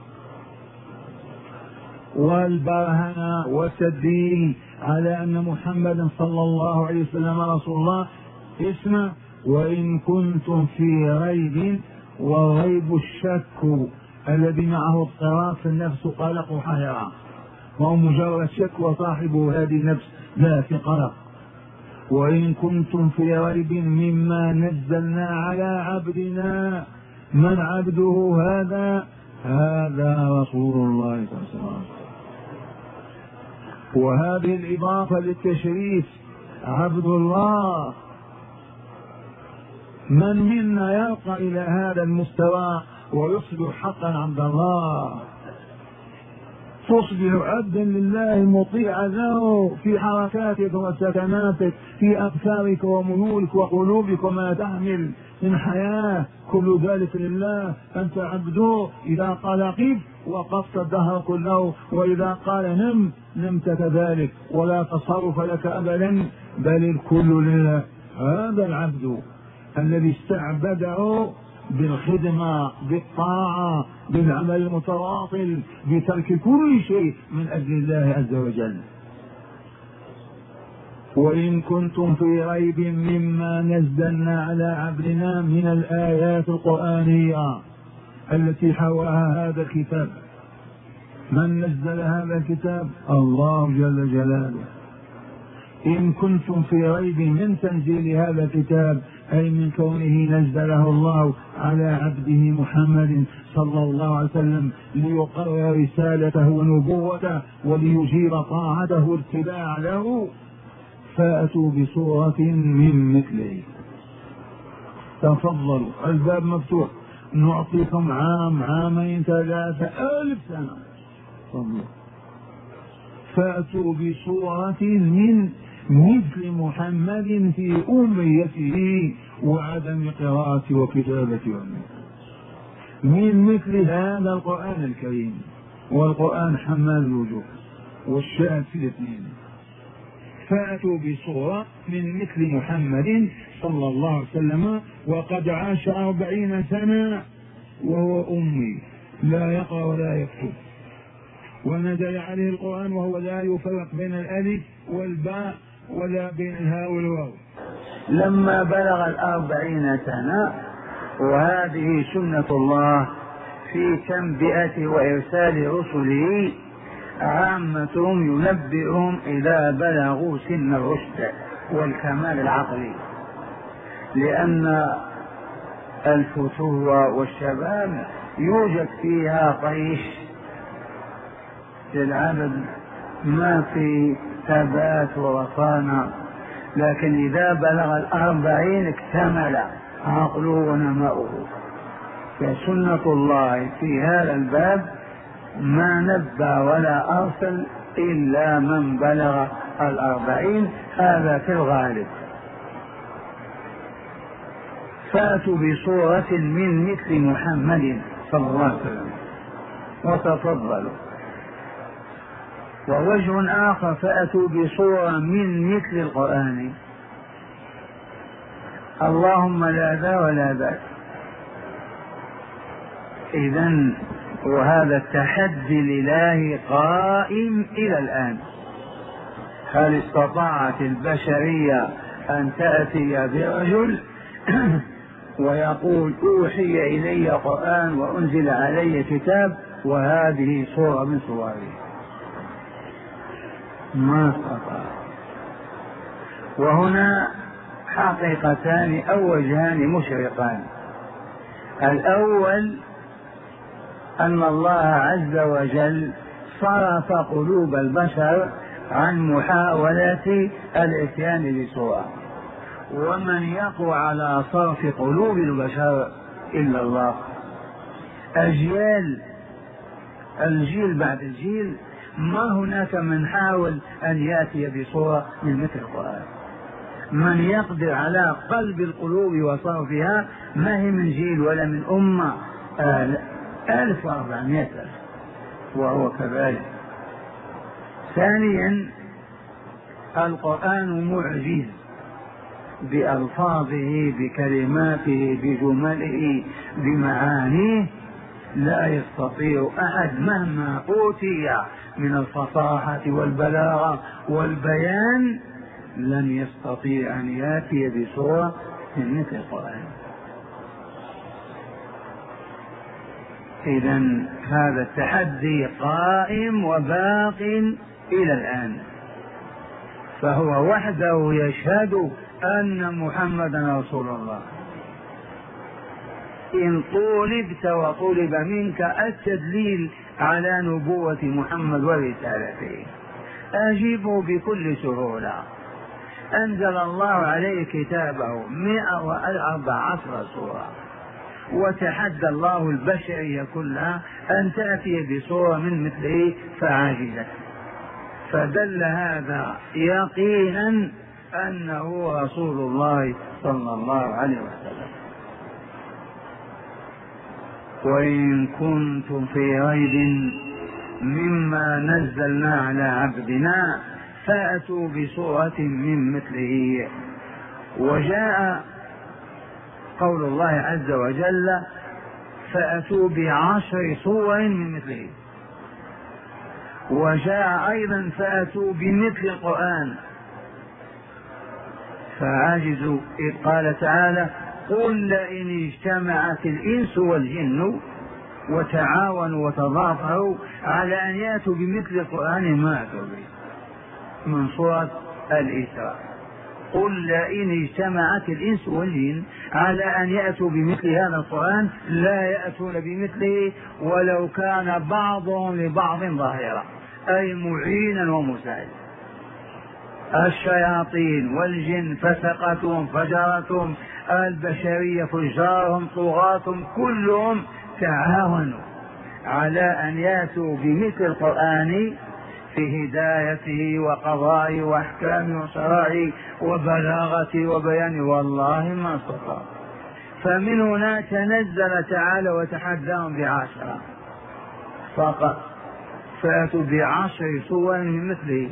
والبرهنة والتدليل على أن محمدا صلى الله عليه وسلم رسول الله اسمه: وإن كنتم في ريب، والريب الشك الذي معه اضطراب في النفس وقلق وحيرة، وهو مجرد شك وصاحبه هذه النفس لا في قلق. وإن كنتم في ريب مما نزلنا على عبدنا، من عبده هذا؟ هذا رسول الله صلى الله عليه وسلم. وهذه الإضافة للتشريف، عبد الله. من منا يرقى إلى هذا المستوى ويصبح حقا عبد الله؟ تصبح عبدا لله مطيعا له في حركاتك وسكناتك، في أفكارك وميولك وقلوبك وما تحمل من حياة، كل ذلك لله. أنت عبده. إذا قال قف وقفت الدهر كله، وإذا قال نم نمت كذلك، ولا تصرف لك أبدا، بل الكل لله. هذا العبد الذي استعبده بالخدمة، بالطاعة، بالعمل المتواصل، بترك كل شيء من أجل الله عز وجل. وإن كنتم في ريب مما نزلنا على عبدنا من الآيات القرآنية التي حواها هذا الكتاب. من نزل هذا الكتاب؟ الله جل جلاله. إن كنتم في ريب من تنزيل هذا الكتاب، أي من كونه نزله الله على عبده محمد صلى الله عليه وسلم ليقرر رسالته ونبوته وليجيب طاعته واتباع له، فأتوا بصورة من مثله. تفضلوا، الباب مفتوح، نعطيكم عام، عامين، ثلاثة، ألف سنة. تفضلوا. فأتوا بصورة من مثل محمد في أميته وعدم قراءة وكتابة أمه، من مثل هذا القرآن الكريم. والقرآن حمال الوجوه والشاهد في الاثنين. فأتوا بصورة من مثل محمد صلى الله عليه وسلم، وقد عاش أربعين سنة وهو أمي لا يقرأ ولا يكتب، ونزل عليه القرآن وهو لا يفرق بين الألف والباء ولا بين الهاء والواو. لما بلغ الأربعين سنة، وهذه سنة الله في تنبئة وإرسال رسله، عامتهم ينبئهم إذا بلغوا سن الرشد والكمال العقلي، لأن الفتوة والشباب يوجد فيها طيش للعبد، ما في ثبات ورصانة، لكن إذا بلغ الأربعين اكتمل عقله ونماؤه. فسنة الله في هذا الباب ما نبى ولا أرسل إلا من بلغ الأربعين، هذا في الغالب. فأتوا بصورة من مثل محمد صلى الله عليه وسلم وتفضلوا. ووجه آخر فأتوا بصورة من مثل القرآن، اللهم لا ذا ولا ذاك. إذن وهذا التحدي لله قائم إلى الآن. هل استطاعت البشرية أن تأتي برجل ويقول أوحي إلي قرآن وأنزل علي كتاب وهذه صورة من صوره؟ ما استطاع. وهنا حقيقتان أو وجهان مشرقان. الأول أن الله عز وجل صرف قلوب البشر عن محاولة الإتيان بصورة، ومن يقوى على صرف قلوب البشر إلا الله. أجيال الجيل بعد الجيل ما هناك من حاول أن يأتي بصورة من مثل القرآن. من يقدر على قلب القلوب وصرفها ما هي من جيل ولا من أمة، ألف وأربعمائة ألف، وهو كذلك. ثانيا القرآن معجز بألفاظه بكلماته بجمله بمعانيه، لا يستطيع أحد مهما أوتي من الفصاحة والبلاغة والبيان لن يستطيع أن يأتي بصورة من مثل القرآن. إذن هذا التحدي قائم وباق إلى الآن، فهو وحده يشهد أن محمدا رسول الله. إن طولبت وطلب منك التدليل على نبوة محمد ورسالته أجيبه بكل سهولة. أنزل الله عليه كتابه مئة وأربع عشر سورة، وتحدى الله البشرية كلها أن تأتي بصورة من مثله فعاجزت، فدل هذا يقينا أنه رسول الله صلى الله عليه وسلم. وإن كنتم في ريب مما نزلنا على عبدنا فأتوا بصورة من مثله. وجاء قول الله عز وجل فأتوا بعشر صور من مثله، وجاء أيضا فأتوا بمثل القرآن فعاجزوا، إذ قال تعالى قل لئن اجتمعت الإنس والجن وتعاونوا وتضافروا على أن يأتوا بمثل القرآن ما أتوا به، من سورة الإسراء. قل لئن اجتمعت الإنس والجن على أن يأتوا بمثل هذا القرآن لا يأتون بمثله ولو كان بعضهم لبعض ظاهرا، أي معينا ومساعدا. الشياطين والجن فسقتهم فجرتهم، البشرية فجارهم طغاتهم، كلهم تعاونوا على أن يأتوا بمثل القرآن في هدايته وقضائه وأحكامه وشرائعه وبلاغته وبيانه، والله ما استطاع. فمن هنا تنزل تعالى وتحداهم بعشرة فقط، فأتوا بعشر صور من مثله،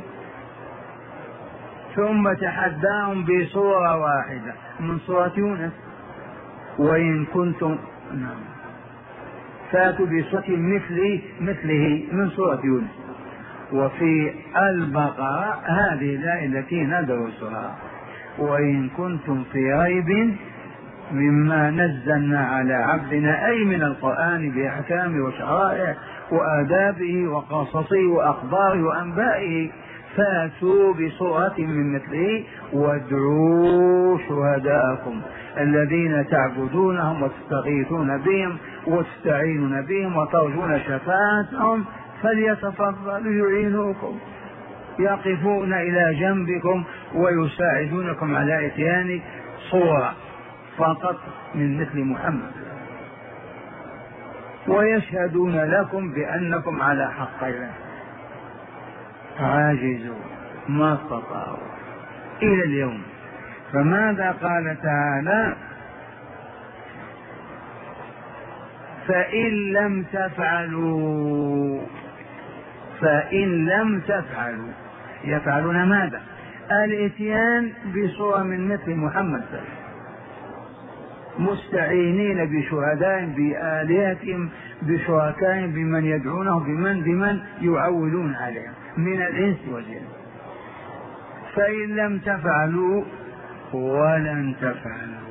ثم تحداهم بصورة واحدة من سورة يونس. وإن كنتم نعم فأتوا بصورة مثله مثله من سورة يونس. وفي البقرة هذه الآية التي ندرسها وإن كنتم في ريب مما نزلنا على عبدنا، أي من القرآن بأحكامه وشرائعه وآدابه وقصصه وأخباره وأنبائه، فاتوا بصورة من مثله وادعوا شهداءكم الذين تعبدونهم وتستغيثون بهم وتستعينون بهم وترجون شفاعتهم فليتفضلوا يعينوكم، يقفون إلى جنبكم ويساعدونكم على إتيان صورة فقط من مثل محمد، ويشهدون لكم بأنكم على حق الله. عاجزوا ما استطاعوا إلى اليوم. فماذا قال تعالى؟ فإن لم تفعلوا، فإن لم تفعلوا يفعلون ماذا؟ الاتيان بصورة من مثل محمد صلى الله عليه وسلم، مستعينين بشهداء بآلهتهم بشركائهم بمن يدعونه بمن بمن يعولون عليهم من الإنس والجن. فإن لم تفعلوا ولن تفعلوا،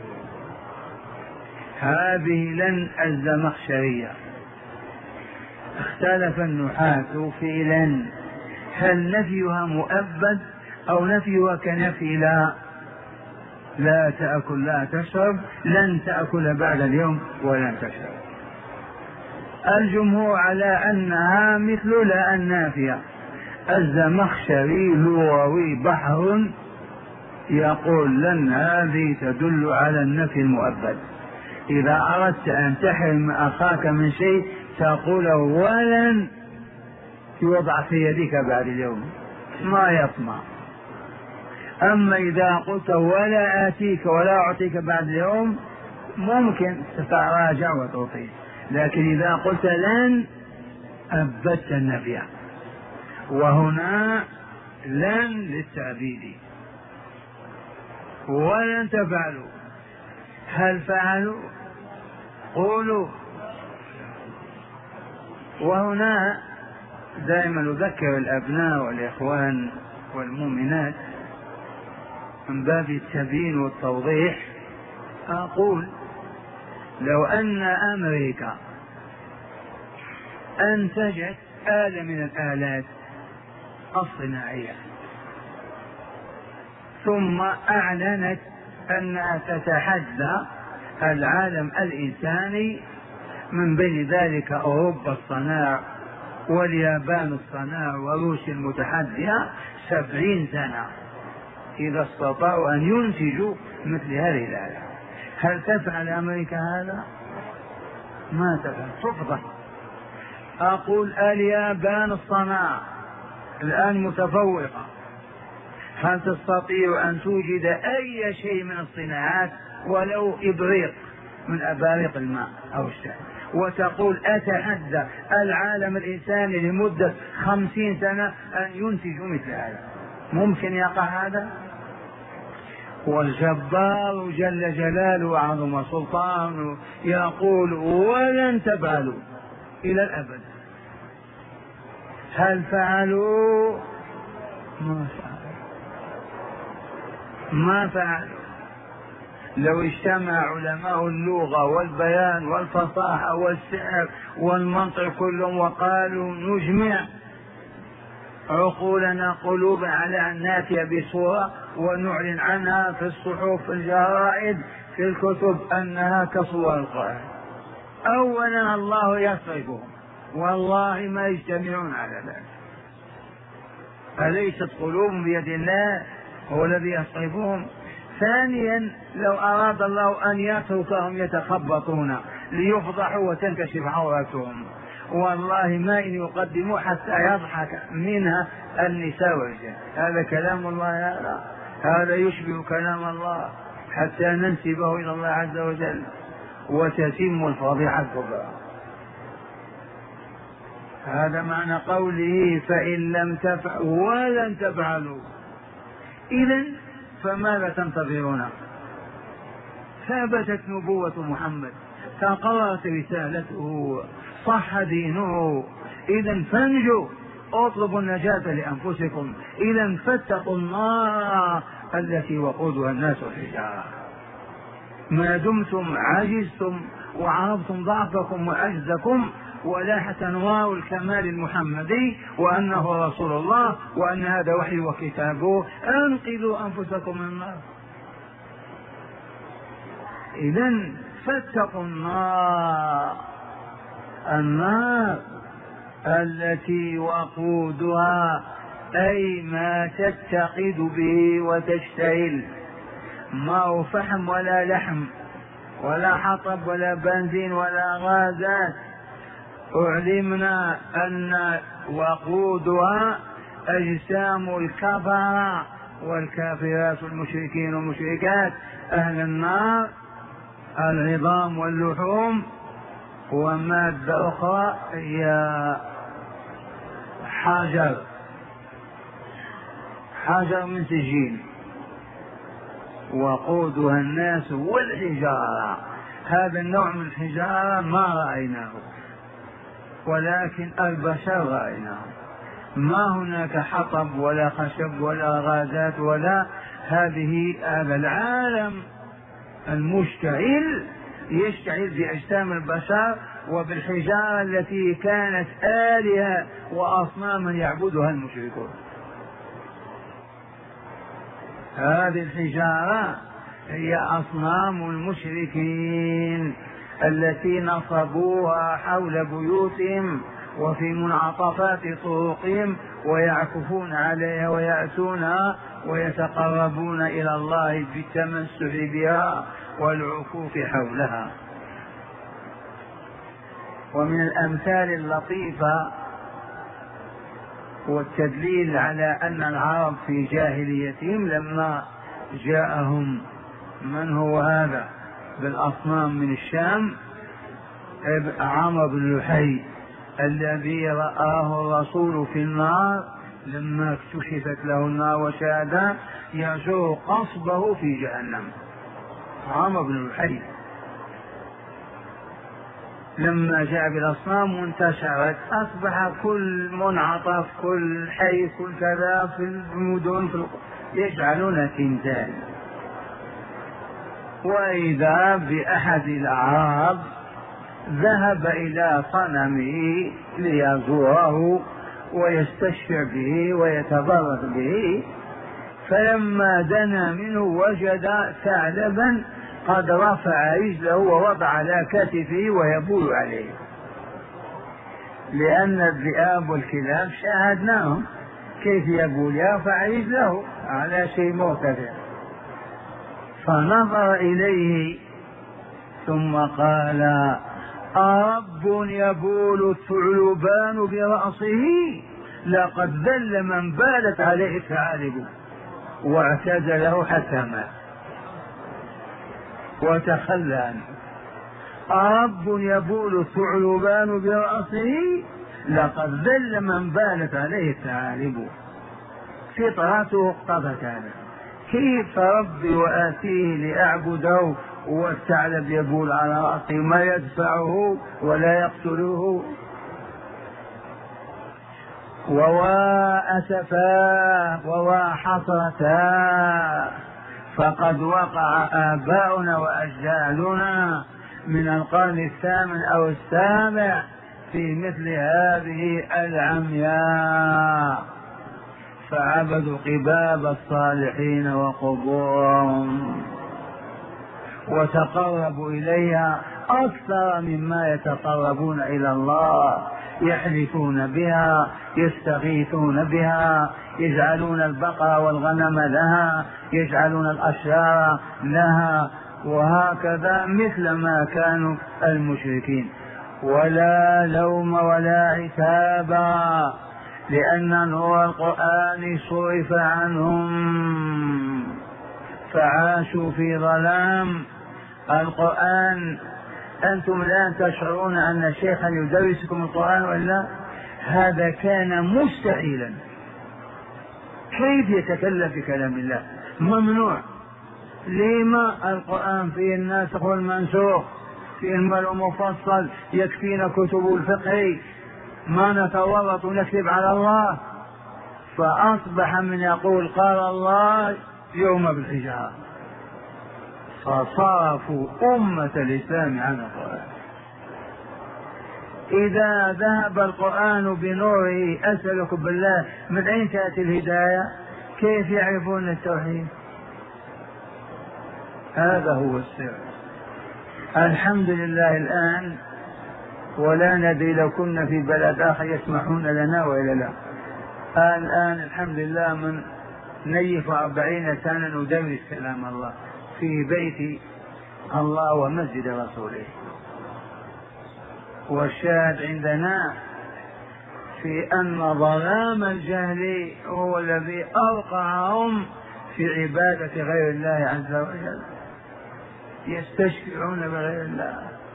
هذه لن الزمخشرية. اختلف النحاة في لن، هل نفيها مؤبد أو نفيها كنفي لا؟ لا تأكل لا تشرب، لن تأكل بعد اليوم ولن تشرب. الجمهور على أنها مثل لا النافية. الزمخشري لغوي بحر يقول لن هذه تدل على النفي المؤبد. إذا أردت أن تحرم أخاك من شيء تقول ولن يوضع في يدك بعد اليوم ما يطمع. أما إذا قلت ولا آتيك ولا أعطيك بعد اليوم ممكن تتراجع وتعطيه، لكن إذا قلت لن أبدت النفي. وهنا لن للتأبيد. ولن تفعلوا، هل فعلوا؟ قولوا. وهنا دائما نذكر الأبناء والإخوان والمؤمنات من باب التبيين والتوضيح، أقول لو أن أمريكا أنتجت آلة من الآلات الصناعية ثم أعلنت أنها تتحدى العالم الإنساني، من بين ذلك أوروبا الصناع واليابان الصناع وروسيا المتحدية سبعين سنة، إذا استطاعوا أن ينتجوا مثل هذه الآلة، هل تفعل أمريكا هذا؟ ما تفعل، تفضح. أقول اليابان الصناع الآن متفوقة، هل تستطيع أن توجد أي شيء من الصناعات ولو إبريق من أباريق الماء أو الشاي وتقول أتحدى العالم الإنساني لمدة خمسين سنة أن ينتجوا مثل هذا؟ ممكن يقع هذا؟ والجبار جل جلاله وعظم سلطانه يقول ولن تفعلوا إلى الأبد. هل فعلوا؟ ما فعلوا، ما فعلوا. لو اجتمع علماء اللغة والبيان والفصاحة والسحر والمنطق كلهم وقالوا نجمع عقولنا قلوبا على أن نأتي بصورة ونعلن عنها في الصحف في الجرائد في الكتب أنها كصور القرآن، أولا الله يصرفهم والله ما يجتمعون على ذلك، أليست قلوبهم بيد الله هو الذي يصرفهم؟ ثانيا لو أراد الله أن يتركهم يتخبطون ليفضحوا وتنكشف عورتهم والله ما إن يقدموا حتى يضحك منها النساء والرجال. هذا كلام الله؟ هذا هذا يشبه كلام الله حتى ننسبه إلى الله عز وجل وتتم الفضيحة الكبرى. هذا معنى قوله فإن لم تفعلوا ولن تفعلوا. إذن فماذا تنتظرون؟ ثبتت نبوة محمد، تقررت رسالته، صح دينه، إذن فانجوا، اطلبوا النجاة لأنفسكم، إذن فاتقوا النار التي وقودها الناس والحجارة. ما دمتم عجزتم وعرفتم ضعفكم وعجزكم ولاحت أنوار الكمال المحمدي وأنه رسول الله وأن هذا وحي وكتابه، أنقذوا أنفسكم من النار. إذن فاتقوا النار، النار التي وقودها أي ما تتقد به وتشتعل، ما هو فحم ولا لحم ولا حطب ولا بنزين ولا غازات. أعلمنا أن وقودها أجسام الكفرة والكافرات والمشركين والمشركات أهل النار، العظام واللحوم، ومادة أخرى هي حجر حجر من سجين، وقودها الناس والحجارة. هذا النوع من الحجارة ما رأيناه، ولكن البشر رأيناه. ما هناك حطب ولا خشب ولا غازات ولا هذه. هذا العالم المشتعل يشتعل بأجسام البشر وبالحجارة التي كانت آلهة وأصناما يعبدها المشركون. هذه الحجارة هي أصنام المشركين التي نصبوها حول بيوتهم وفي منعطفات طرقهم ويعكفون عليها ويأتونها ويتقربون إلى الله بالتمسح بها والعكوف حولها. ومن الأمثال اللطيفة والتدليل على أن العرب في جاهليتهم لما جاءهم من هو هذا بالأصنام من الشام، عمرو بن لحي الذي رآه الرسول في النار لما اكتشفت له النار وشاهد يجر قصبه في جهنم. عمرو بن لحي لما جاء بالأصنام وانتشرت أصبح كل منعطف كل حي كل كذا في المدن في يجعلون تمثال. وإذا بأحد الأعراب ذهب إلى صنمه ليزوره ويستشفع به ويتبرك به، فلما دنا منه وجد ثعلبا قد رفع رجله ووضع على كتفه ويبول عليه، لأن الذئاب والكلاب شاهدناهم كيف يبول، يرفع رجله على شيء مرتفع. فنظر إليه ثم قال: أرب يبول الثعلبان برأسه لقد ذل من بالت عليه الثعالب. واعتزله حتى مات وتخلى عنه. أرب يبول الثعلبان برأسه لقد ذل من بالت عليه الثعالب. فطرته اقتضت هذا. كيف ربي وآتيه لأعبده والثعلب يبول على رأسه ما يدفعه ولا يقتله؟ ووا أسفا ووا حسرتا، فقد وقع آباؤنا وأجدادنا من القرن الثامن أو السابع في مثل هذه العمياء، فعبدوا قباب الصالحين وقبورهم وتقربوا إليها أكثر مما يتقربون إلى الله. يحلفون بها، يستغيثون بها، يجعلون البقر والغنم لها، يجعلون الأشجار لها، وهكذا مثل ما كانوا المشركين. ولا لوم ولا عتابا، لأن نور القرآن صرف عنهم فعاشوا في ظلام. القرآن أنتم الآن تشعرون أن شيخا يدرسكم القرآن ولا؟ هذا كان مستحيلا. كيف يتكلم بكلام الله؟ ممنوع. لما؟ القرآن فيه الناسخ والمنسوخ، فيه المفصل، يكفينا كتب الفقه، ما نتورط ونكذب على الله. فأصبح من يقول قال الله يوم بالحجارة، فصرفوا أمة الإسلام عن القرآن. إذا ذهب القرآن بنوره أسألكم بالله من أين تأتي الهداية؟ كيف يعرفون التوحيد؟ هذا هو السر. الحمد لله الآن، ولا ندري لو كنا في بلد آخر يسمحون لنا وإلا لا. الآن الحمد لله من نيف أربعين سنة ندرس كلام الله في بيت الله ومسجد رسوله، والشاهد عندنا في أن ظلام الجهل هو الذي أوقعهم في عبادة غير الله عز وجل، يستشفعون بغير الله.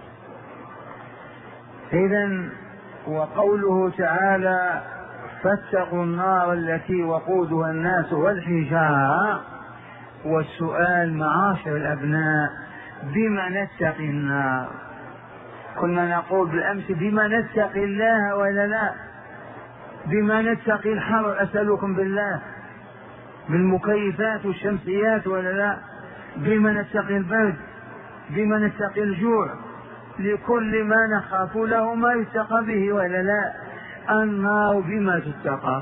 إذن وقوله تعالى فاتقوا النار التي وقودها الناس والحجارة، والسؤال معاشر الأبناء بما نتقي النار؟ كنا نقول بالأمس بما نتقي الله ولا لا؟ بما نتقي الحر أسألكم بالله بالمكيفات والشمسيات ولا لا؟ بما نتقي البرد؟ بما نتقي الجوع؟ لكل ما نخاف له ما يتقى به ولا لا؟ النار بما تتقى؟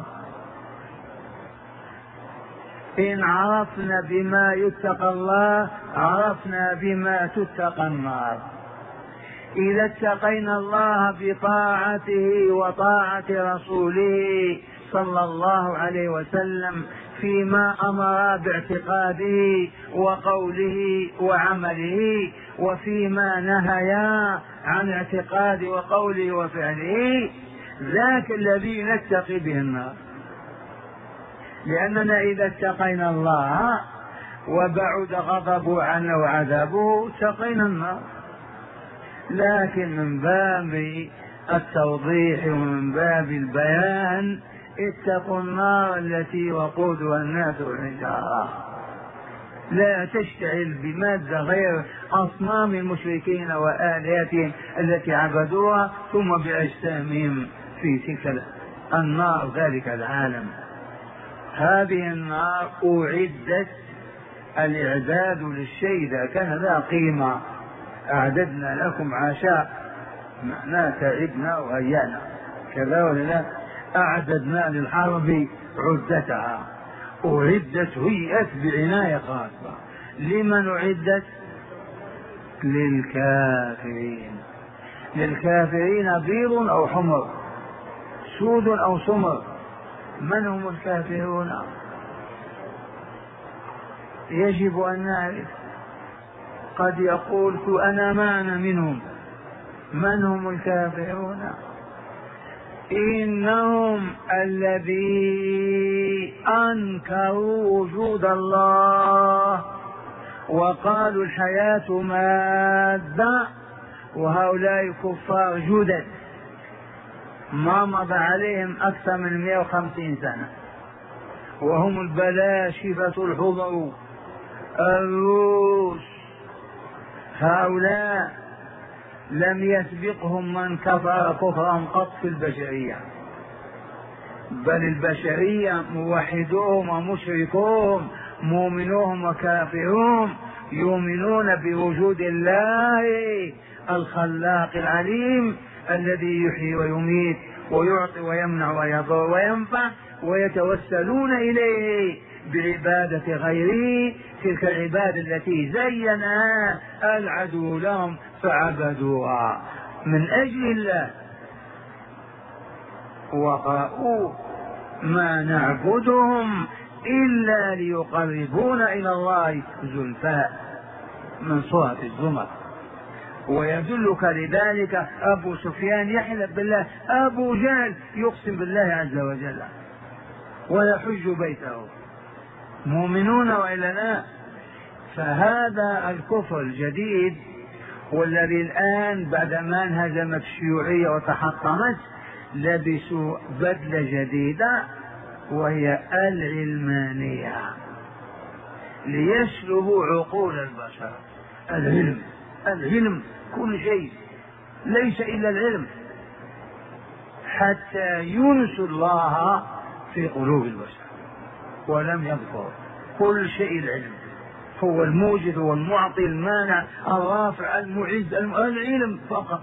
إن عرفنا بما يتقى الله عرفنا بما تتقى النار. إذا اتقينا الله بطاعته وطاعة رسوله صلى الله عليه وسلم فيما أمر باعتقاده وقوله وعمله، وفيما نهيا عن اعتقاد وقوله وفعله، ذاك الذي نتقي به النار. لأننا إذا اتقينا الله وبعد غضبه عنا وعذابه اتقينا النار. لكن من باب التوضيح ومن باب البيان اتقوا النار التي وقودها الناس والحجارة، لا تشتعل بمادة غير أصنام المشركين وآلهتهم التي عبدوها ثم بأجسامهم في تلك النار ذلك العالم. هذه النار أعدت الإعداد للشيء إذا كان ذا قيمة، أعددنا لكم عشاء معناه تعبنا وهيانا كذا ولا لا؟ أعددنا للحرب عدتها، أعدت هيئت بعناية خاصة. لمن أعدت؟ للكافرين. للكافرين بيض أو حمر، سود أو سمر. من هم الكافرون؟ يجب أن نعرف. قد يقول أنا ما أنا منهم. من هم الكافرون؟ إنهم الذي أنكروا وجود الله وقالوا الحياة مادة، وهؤلاء كفار جدد ما مضى عليهم أكثر من مئة وخمسين سنة، وهم البلاشفة الحضر الروس. هؤلاء لم يسبقهم من كفر كفرا قط في البشرية، بل البشرية موحدوهم ومشركوهم مؤمنوهم وكافرون يؤمنون بوجود الله الخلاق العليم الذي يحيي ويميت ويعطي ويمنع ويضر وينفع، ويتوسلون إليه بعبادة غيره، تلك العبادة التي زينها العدو لهم فعبدوها من أجل الله. وقالوا ما نعبدهم إلا ليقربونا إلى الله زلفى من سورة الزمر. ويدلك لذلك أبو سفيان يحلف بالله، أبو جهل يقسم بالله عز وجل ويحج بيته، مؤمنون وإلا لا؟ فهذا الكفر الجديد والذي الآن بعدما انهزمت الشيوعية وتحطمت لبسوا بدلة جديدة وهي العلمانية، ليسلبوا عقول البشر. العلم العلم كل شيء، ليس إلا العلم، حتى ينسوا الله في قلوب البشر. ولم يذكر كل شيء العلم، هو الموجد والمعطي المانع الرافع المعز، العلم فقط.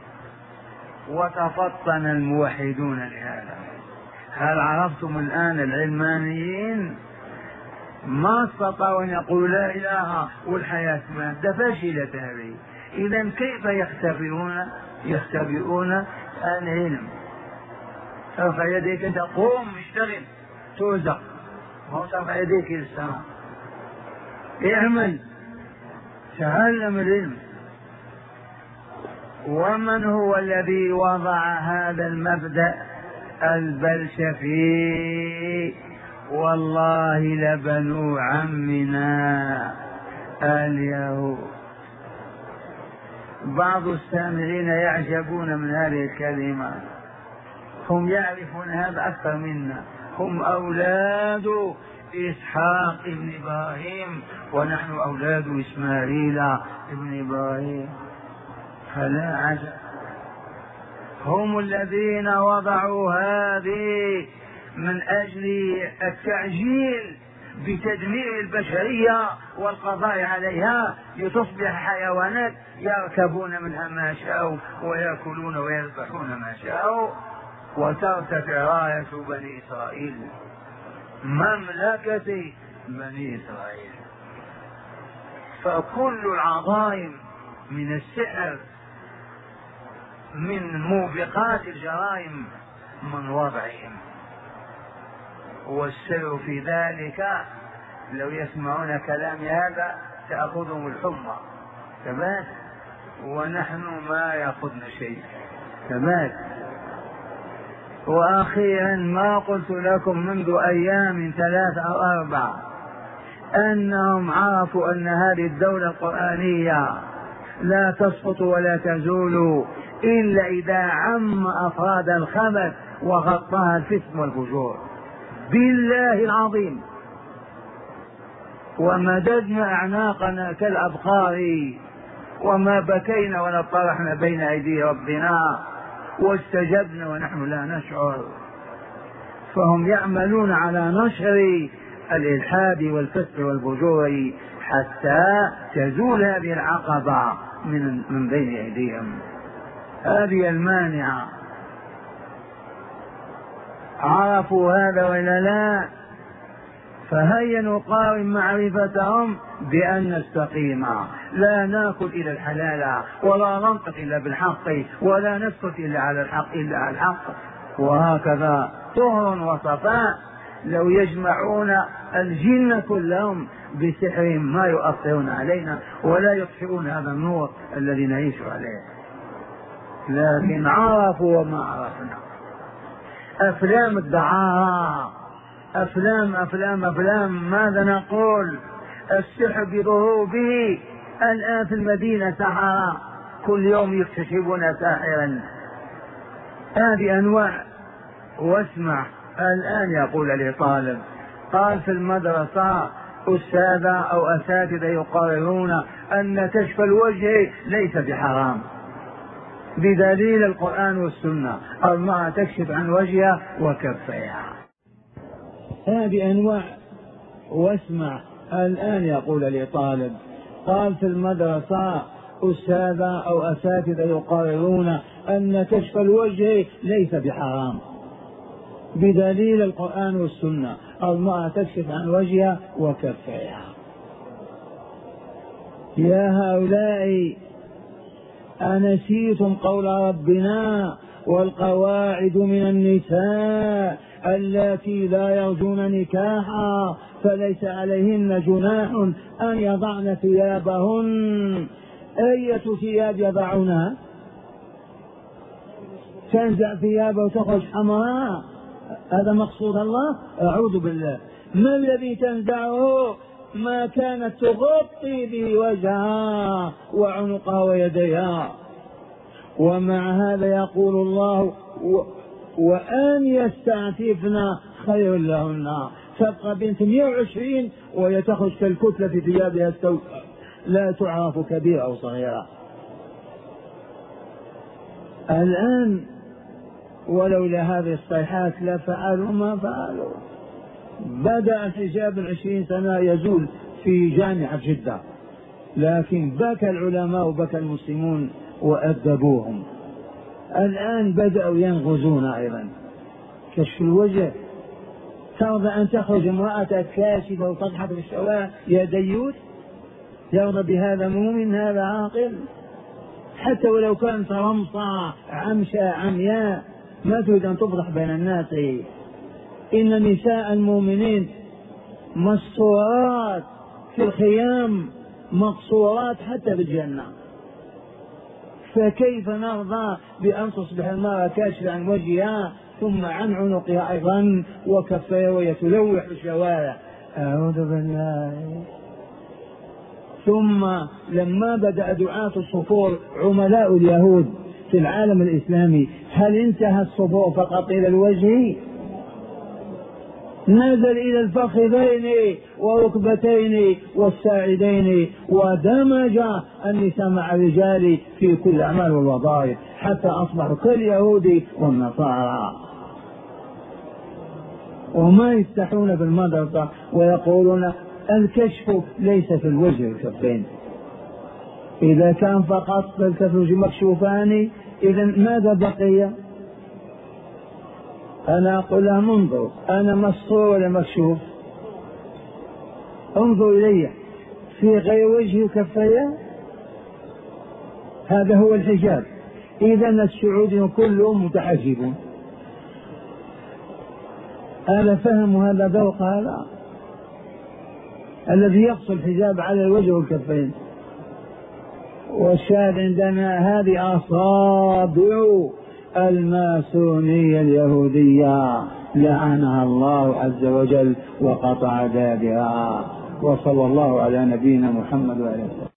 وتفطن الموحدون لهذا. هل عرفتم الآن العلمانيين ما استطاعوا أن يقولوا لا إله والحياة مادة، فشلت هذه. إذا كيف يختبرون يختبرون العلم؟ ترفع يديك أنت، قوم اشتغل توزق، ما ترفع يديك للسماء، اعمل، تعلم العلم. ومن هو الذي وضع هذا المبدأ؟ البلشفي. والله لبنو عمنا اليهود. بعض السامعين يعجبون من هذه الكلمة، هم يعرفون هذا أكثر منا. هم أولاد إسحاق ابن إبراهيم ونحن أولاد إسماعيل ابن إبراهيم، فلا عجب. هم الذين وضعوا هذه من أجل التعجيل بتدمير البشرية والقضاء عليها لتصبح حيوانات يركبون منها ما شاءوا ويأكلون ويذبحون ما شاءوا، وترتفع راية بني إسرائيل، مملكة بني إسرائيل. فكل العظائم من السحر من موبقات الجرائم من وضعهم. والسر في ذلك لو يسمعون كلامي هذا تأخذهم الحمى ثبات، ونحن ما يأخذنا شيء ثبات. وأخيرا ما قلت لكم منذ أيام ثلاث أو أربع أنهم عرفوا أن هذه الدولة القرآنية لا تسقط ولا تزول إلا إذا عم أفراد الخبث وغطاها الفسق والفجور، بالله العظيم. ومددنا أعناقنا كالأبقار وما بكينا ولا طرحنا بين أيدي ربنا، واستجبنا ونحن لا نشعر. فهم يعملون على نشر الإلحاد والفسق والفجور حتى تزول هذه العقبة من من بين أيديهم، هذه المانعة. عرفوا هذا ولا لا؟ فهيا نقارن معرفتهم بأن نستقيم، لا ناكل إلى الحلال ولا ننطق إلا بالحق ولا نسكت إلا على الحق إلا على الحق، وهكذا طهر وصفاء. لو يجمعون الجن كلهم بسحرهم ما يؤثرون علينا ولا يطفئون هذا النور الذي نعيش عليه، لكن عرفوا وما عرفنا. أفلام الدعارة، أفلام أفلام أفلام، ماذا نقول؟ السحر بظهور به الآن في المدينة سحرة، كل يوم يكتشفون ساحرا. هذه أنواع. واسمع الآن يقول لي طالب قال في المدرسة أستاذة أو أساتذة يقررون أن كشف الوجه ليس بحرام بدليل القرآن والسنة، المرأة تكشف عن وجهها وكفيها. هذه أنواع. واسمع الآن يقول لي طالب قال في المدرسة أستاذة أو أساتذة يقررون أن كشف الوجه ليس بحرام بدليل القرآن والسنة، المرأة تكشف عن وجهها وكفيها. يا هؤلاء أنسيتم قول ربنا والقواعد من النساء اللاتي لا يرجون نكاحا فليس عليهن جناح أن يضعن ثيابهن. أية ثياب يضعونها؟ تنزع ثيابه وتخرج حمراء، هذا مقصود الله؟ أعوذ بالله. ما الذي تنزعه؟ ما كانت تغطي به وجهها وعنقها ويديها. ومع هذا يقول الله و... وأن يستعففن خير لهن. تبقى بنت مئة وعشرين وهي تخرج كالكتلة في ثيابها السوداء، لا تعرف كبيرة أو صغيرة. الآن ولولا هذه الصيحات لفعلوا ما فعلوا، بدأ الحجاب العشرين سنة يزول في جامعة جدة، لكن بكى العلماء وبكى المسلمون وأدبوهم. الآن بدأوا ينغزون أيضا. كشف الوجه، ترضى أن تخرج امرأة كاشفة وتضحك في الشوارع يا ديوث؟ يرضى بهذا مؤمن؟ هذا عاقل؟ حتى ولو كانت رمصة عمشة عمياء ما تريد أن تفضح بين الناس. إن نساء المؤمنين مستورات في الخيام، مقصورات حتى في الجنة، فكيف نرضى بأن تصبح المرأة كاشفة عن وجهها ثم عن عنقها أيضا وكفيها وهي تلوح في الشوارع؟ أعوذ بالله. ثم لما بدأ دعاة الصفور عملاء اليهود في العالم الإسلامي، هل انتهى الصفور فقط إلى الوجه؟ نزل إلى الفخذين وركبتين والساعدين، ودمج النساء مع الرجال في كل الأعمال والوظائف حتى أصبحوا كاليهود والنصارى، وما يفتحون بالمدرسة ويقولون الكشف ليس في الوجه والكفين. إذا كان فقط الكفين مكشوفان إذا ماذا بقي؟ أنا أقول لهم انظر، أنا مستور ولا مكشوف؟ انظر إلي في غير وجهي وكفي، هذا هو الحجاب. إذا السعوديون كلهم متحجبون. أنا فهم هذا ذوق هذا الذي يقص الحجاب على الوجه والكفين. والشاهد عندنا هذه أصابع الماسونية اليهودية لعنها الله عز وجل وقطع دابرها. وصلى الله على نبينا محمد وعلى آله.